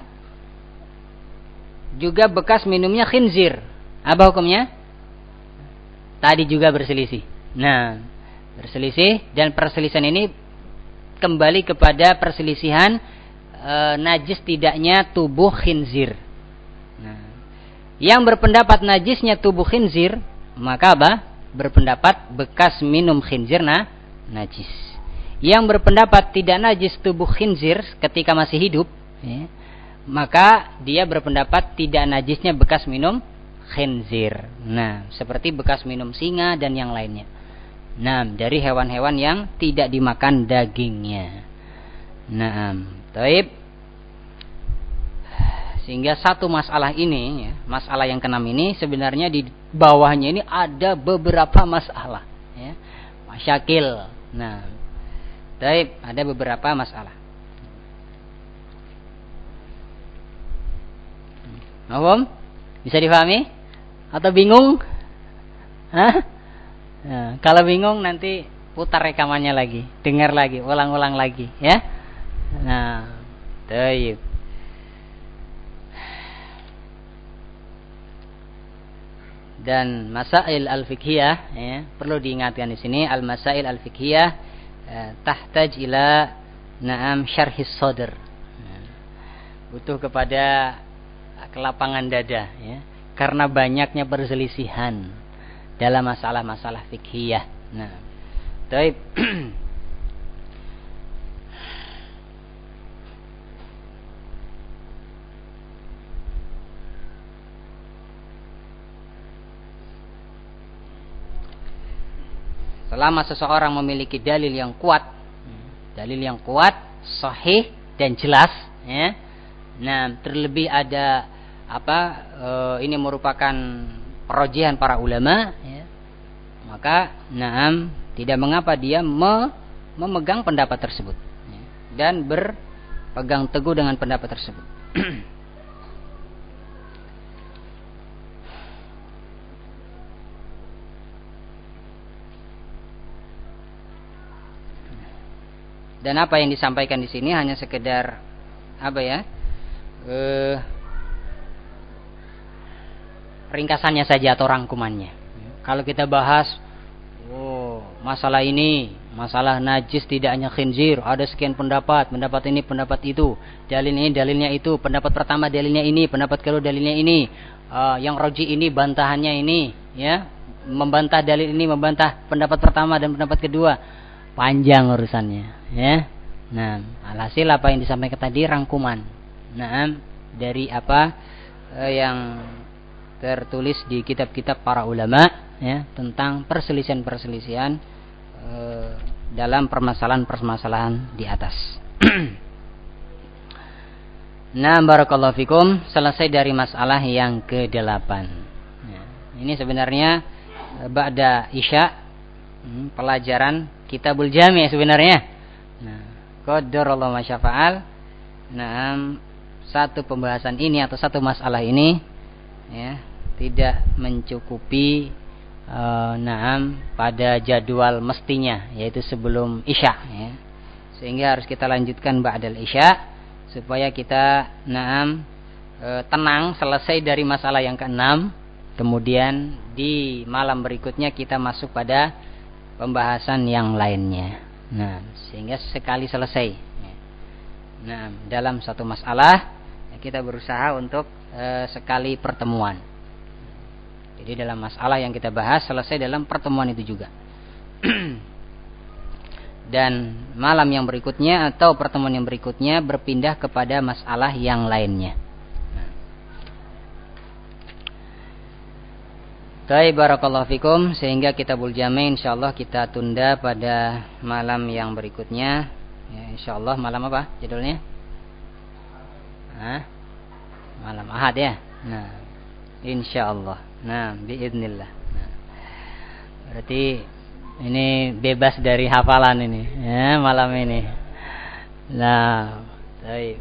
juga bekas minumnya khinzir. Apa hukumnya? Tadi juga berselisih. Nah, berselisih dan perselisihan ini kembali kepada perselisihan e, najis tidaknya tubuh khinzir. Nah, yang berpendapat najisnya tubuh khinzir, maka apa? Berpendapat bekas minum khinzir nah najis. Yang berpendapat tidak najis tubuh khinzir ketika masih hidup, ya, maka dia berpendapat tidak najisnya bekas minum khinzir. Nah, seperti bekas minum singa dan yang lainnya. Nah, dari hewan-hewan yang tidak dimakan dagingnya. Nah, taib. Sehingga satu masalah ini, ya, masalah yang keenam ini sebenarnya di bawahnya ini ada beberapa masalah, ya, masyakil. Nah, taib, ada beberapa masalah. Mahfum? Bisa difahami? Atau bingung? Hah? Nah, kalau bingung nanti putar rekamannya lagi, dengar lagi, ulang-ulang lagi, ya. Nah, taib. Dan masail al-fiqhiyah, ya, perlu diingatkan di sini, al-masail al-fiqhiyah eh, tahtaj ila na'am syarhis sadr. Nah, butuh kepada kelapangan dada, ya, karena banyaknya perselisihan dalam masalah-masalah fiqhiyah. Nah, baik. Selama seseorang memiliki dalil yang kuat, dalil yang kuat, sahih dan jelas, ya. Nah, terlebih ada apa? E, ini merupakan perojihan para ulama, ya. Maka, naam, tidak mengapa dia me, memegang pendapat tersebut, ya, dan berpegang teguh dengan pendapat tersebut. Dan apa yang disampaikan di sini hanya sekedar apa ya? Eh, ringkasannya saja atau rangkumannya. Kalau kita bahas, oh, masalah ini, masalah najis tidak hanya khinzir, ada sekian pendapat, pendapat ini, pendapat itu, dalil ini, dalilnya itu, pendapat pertama dalilnya ini, pendapat kedua dalilnya ini, uh, yang roji ini, bantahannya ini, ya, membantah dalil ini, membantah pendapat pertama dan pendapat kedua. Panjang urusannya, ya. Nah, alhasil apa yang disampaikan tadi rangkuman, nah, dari apa eh, yang tertulis di kitab-kitab para ulama, ya, tentang perselisihan-perselisihan eh, dalam permasalahan-permasalahan di atas. Nah, barakallahu fikum, selesai dari masalah yang kedelapan. Ya, ini sebenarnya ba'da isya, hmm, pelajaran Kitabul Jami' sebenarnya. Nah, qadarallahu ma syafa'al. Nah, satu pembahasan ini atau satu masalah ini, ya, tidak mencukupi uh, naam pada jadwal mestinya, yaitu sebelum isya, ya. Sehingga harus kita lanjutkan ba'dal isya supaya kita naam e, tenang selesai dari masalah yang keenam. Kemudian di malam berikutnya kita masuk pada pembahasan yang lainnya. Nah, sehingga sekali selesai. Nah, dalam satu masalah kita berusaha untuk e, sekali pertemuan. Jadi dalam masalah yang kita bahas selesai dalam pertemuan itu juga. Dan malam yang berikutnya atau pertemuan yang berikutnya berpindah kepada masalah yang lainnya. Baik, barakallahu fikum. Sehingga Kitabul Jami' insyaallah kita tunda pada malam yang berikutnya, ya, insyaallah. Malam apa judulnya? Hah? Malam Ahad, ya. Nah, insyaallah. Nah, biidznillah. Nah, berarti ini bebas dari hafalan ini, ya, malam ini. Nah, baik.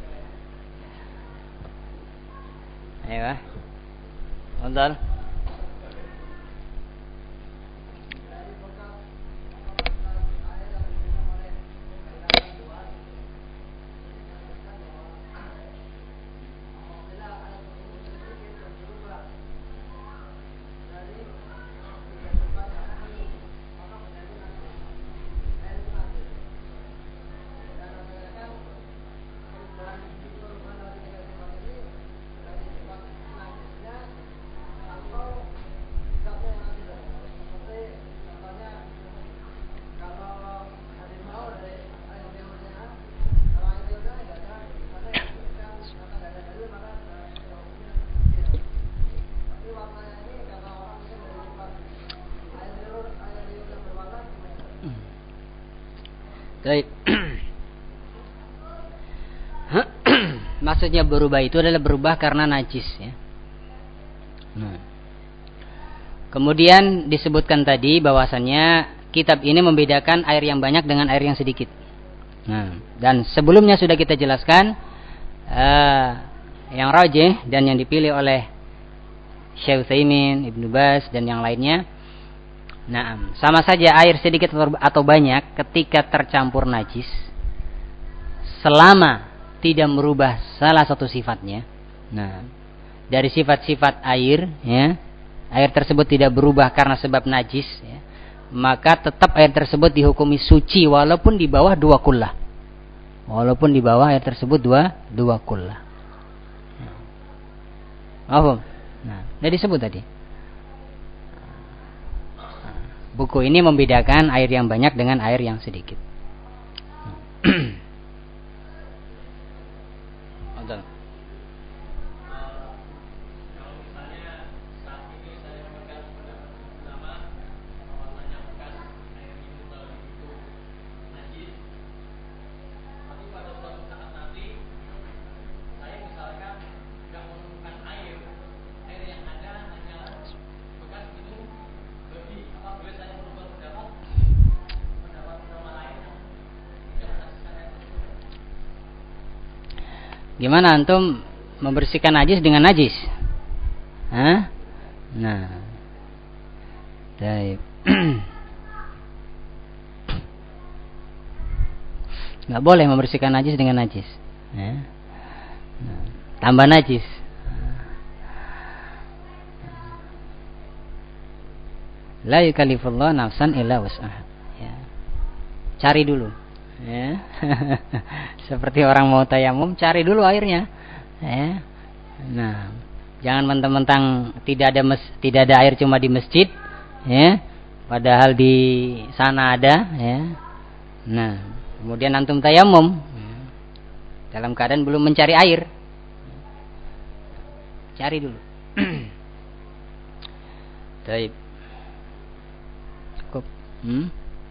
Ayo, Ontal. Baik. Maksudnya berubah itu adalah berubah karena najis ya. Nah. Kemudian disebutkan tadi bahwasannya kitab ini membedakan air yang banyak dengan air yang sedikit. Nah, dan sebelumnya sudah kita jelaskan uh, yang rajih dan yang dipilih oleh Syekh Utsaimin, Ibnu Baz dan yang lainnya. Nah, sama saja air sedikit atau banyak ketika tercampur najis selama tidak merubah salah satu sifatnya. Nah, dari sifat-sifat air ya, air tersebut tidak berubah karena sebab najis ya, maka tetap air tersebut dihukumi suci walaupun di bawah dua kullah. Walaupun di bawah air tersebut dua dua kullah. Paham? Nah, sudah disebut tadi. Buku ini membedakan air yang banyak dengan air yang sedikit. Gimana antum membersihkan najis dengan najis? Hah? Nah. Baik. Nggak boleh membersihkan najis dengan najis. Ya. Nah, tambah najis. La yukallifullahu nafsan illa wus'aha. Ya. Cari dulu. Ya. Seperti orang mau tayamum, cari dulu airnya. Ya. Nah, jangan mentang-mentang tidak ada mes, tidak ada air cuma di masjid, ya. Padahal di sana ada, ya. Nah, kemudian antum tayamum ya, dalam keadaan belum mencari air. Cari dulu. Baik. Cukup. Hmm?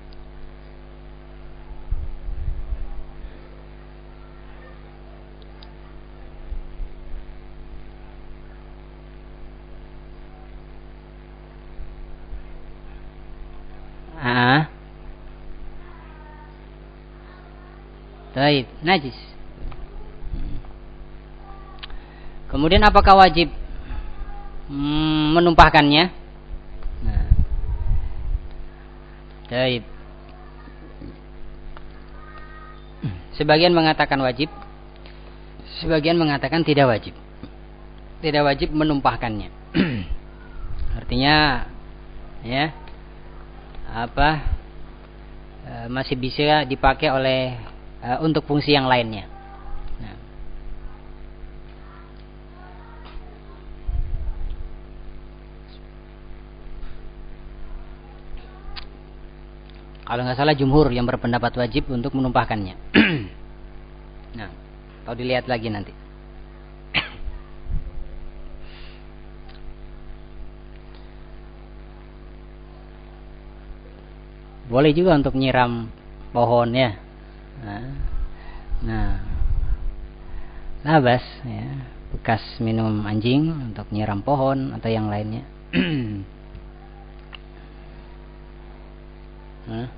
Ah. Baik, najis. Kemudian apakah wajib hmm, menumpahkannya? Nah. Baik. Sebagian mengatakan wajib, sebagian mengatakan tidak wajib. Tidak wajib menumpahkannya. Artinya ya apa e, masih bisa dipakai oleh e, untuk fungsi yang lainnya. Nah. Kalau nggak salah jumhur yang berpendapat wajib untuk menumpahkannya. Nah, kalau dilihat lagi nanti. Boleh juga untuk nyiram pohon ya. Nah, nah labas ya, bekas minum anjing untuk nyiram pohon atau yang lainnya. Nah.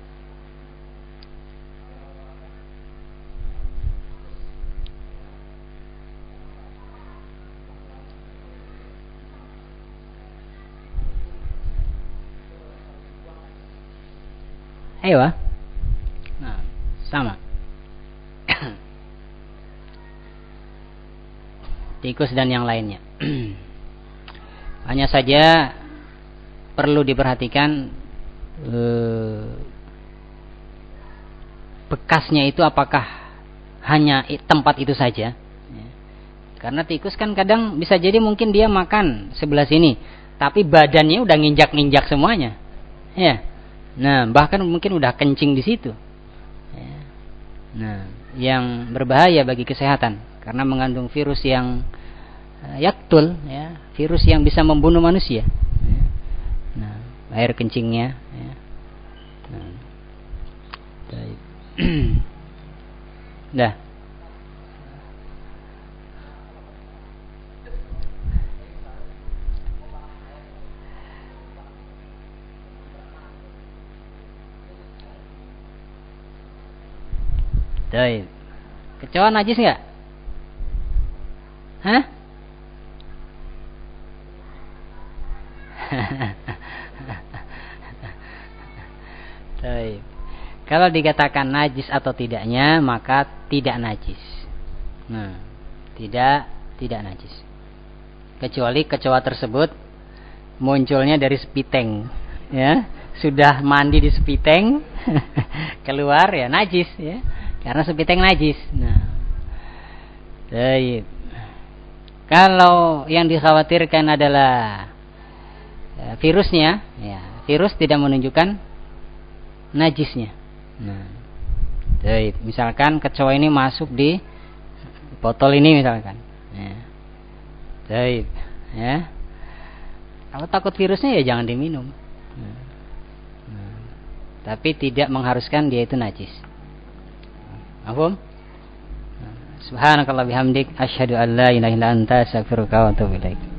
Ayo, nah, sama. Tikus dan yang lainnya. Hanya saja perlu diperhatikan eh, bekasnya itu apakah hanya tempat itu saja. Karena tikus kan kadang bisa jadi mungkin dia makan sebelah sini, tapi badannya udah nginjak-nginjak semuanya. Ya. Nah, bahkan mungkin udah kencing di situ. Nah, yang berbahaya bagi kesehatan karena mengandung virus yang uh, yaktul, ya, virus yang bisa membunuh manusia. Nah, air kencingnya. Ya. Nah, Dah. Baik. Kecoa najis nggak? Hah? Baik. Kalau dikatakan najis atau tidaknya, maka tidak najis. Nah, tidak tidak najis. Kecuali kecoa tersebut munculnya dari sepiteng, ya. Sudah mandi di sepiteng, keluar ya najis, ya. Karena sepiteng najis. Nah, baik. Kalau yang dikhawatirkan adalah ya, virusnya, ya, virus tidak menunjukkan najisnya. Nah, baik. Misalkan kecoa ini masuk di botol ini misalkan, ya. Baik, ya. Kalau takut virusnya ya jangan diminum. Nah, nah. Tapi tidak mengharuskan dia itu najis. Paham? Subhanakallah bihamdik asyhadu an la ilaha illa anta astaghfiruka wa atubu ilaik.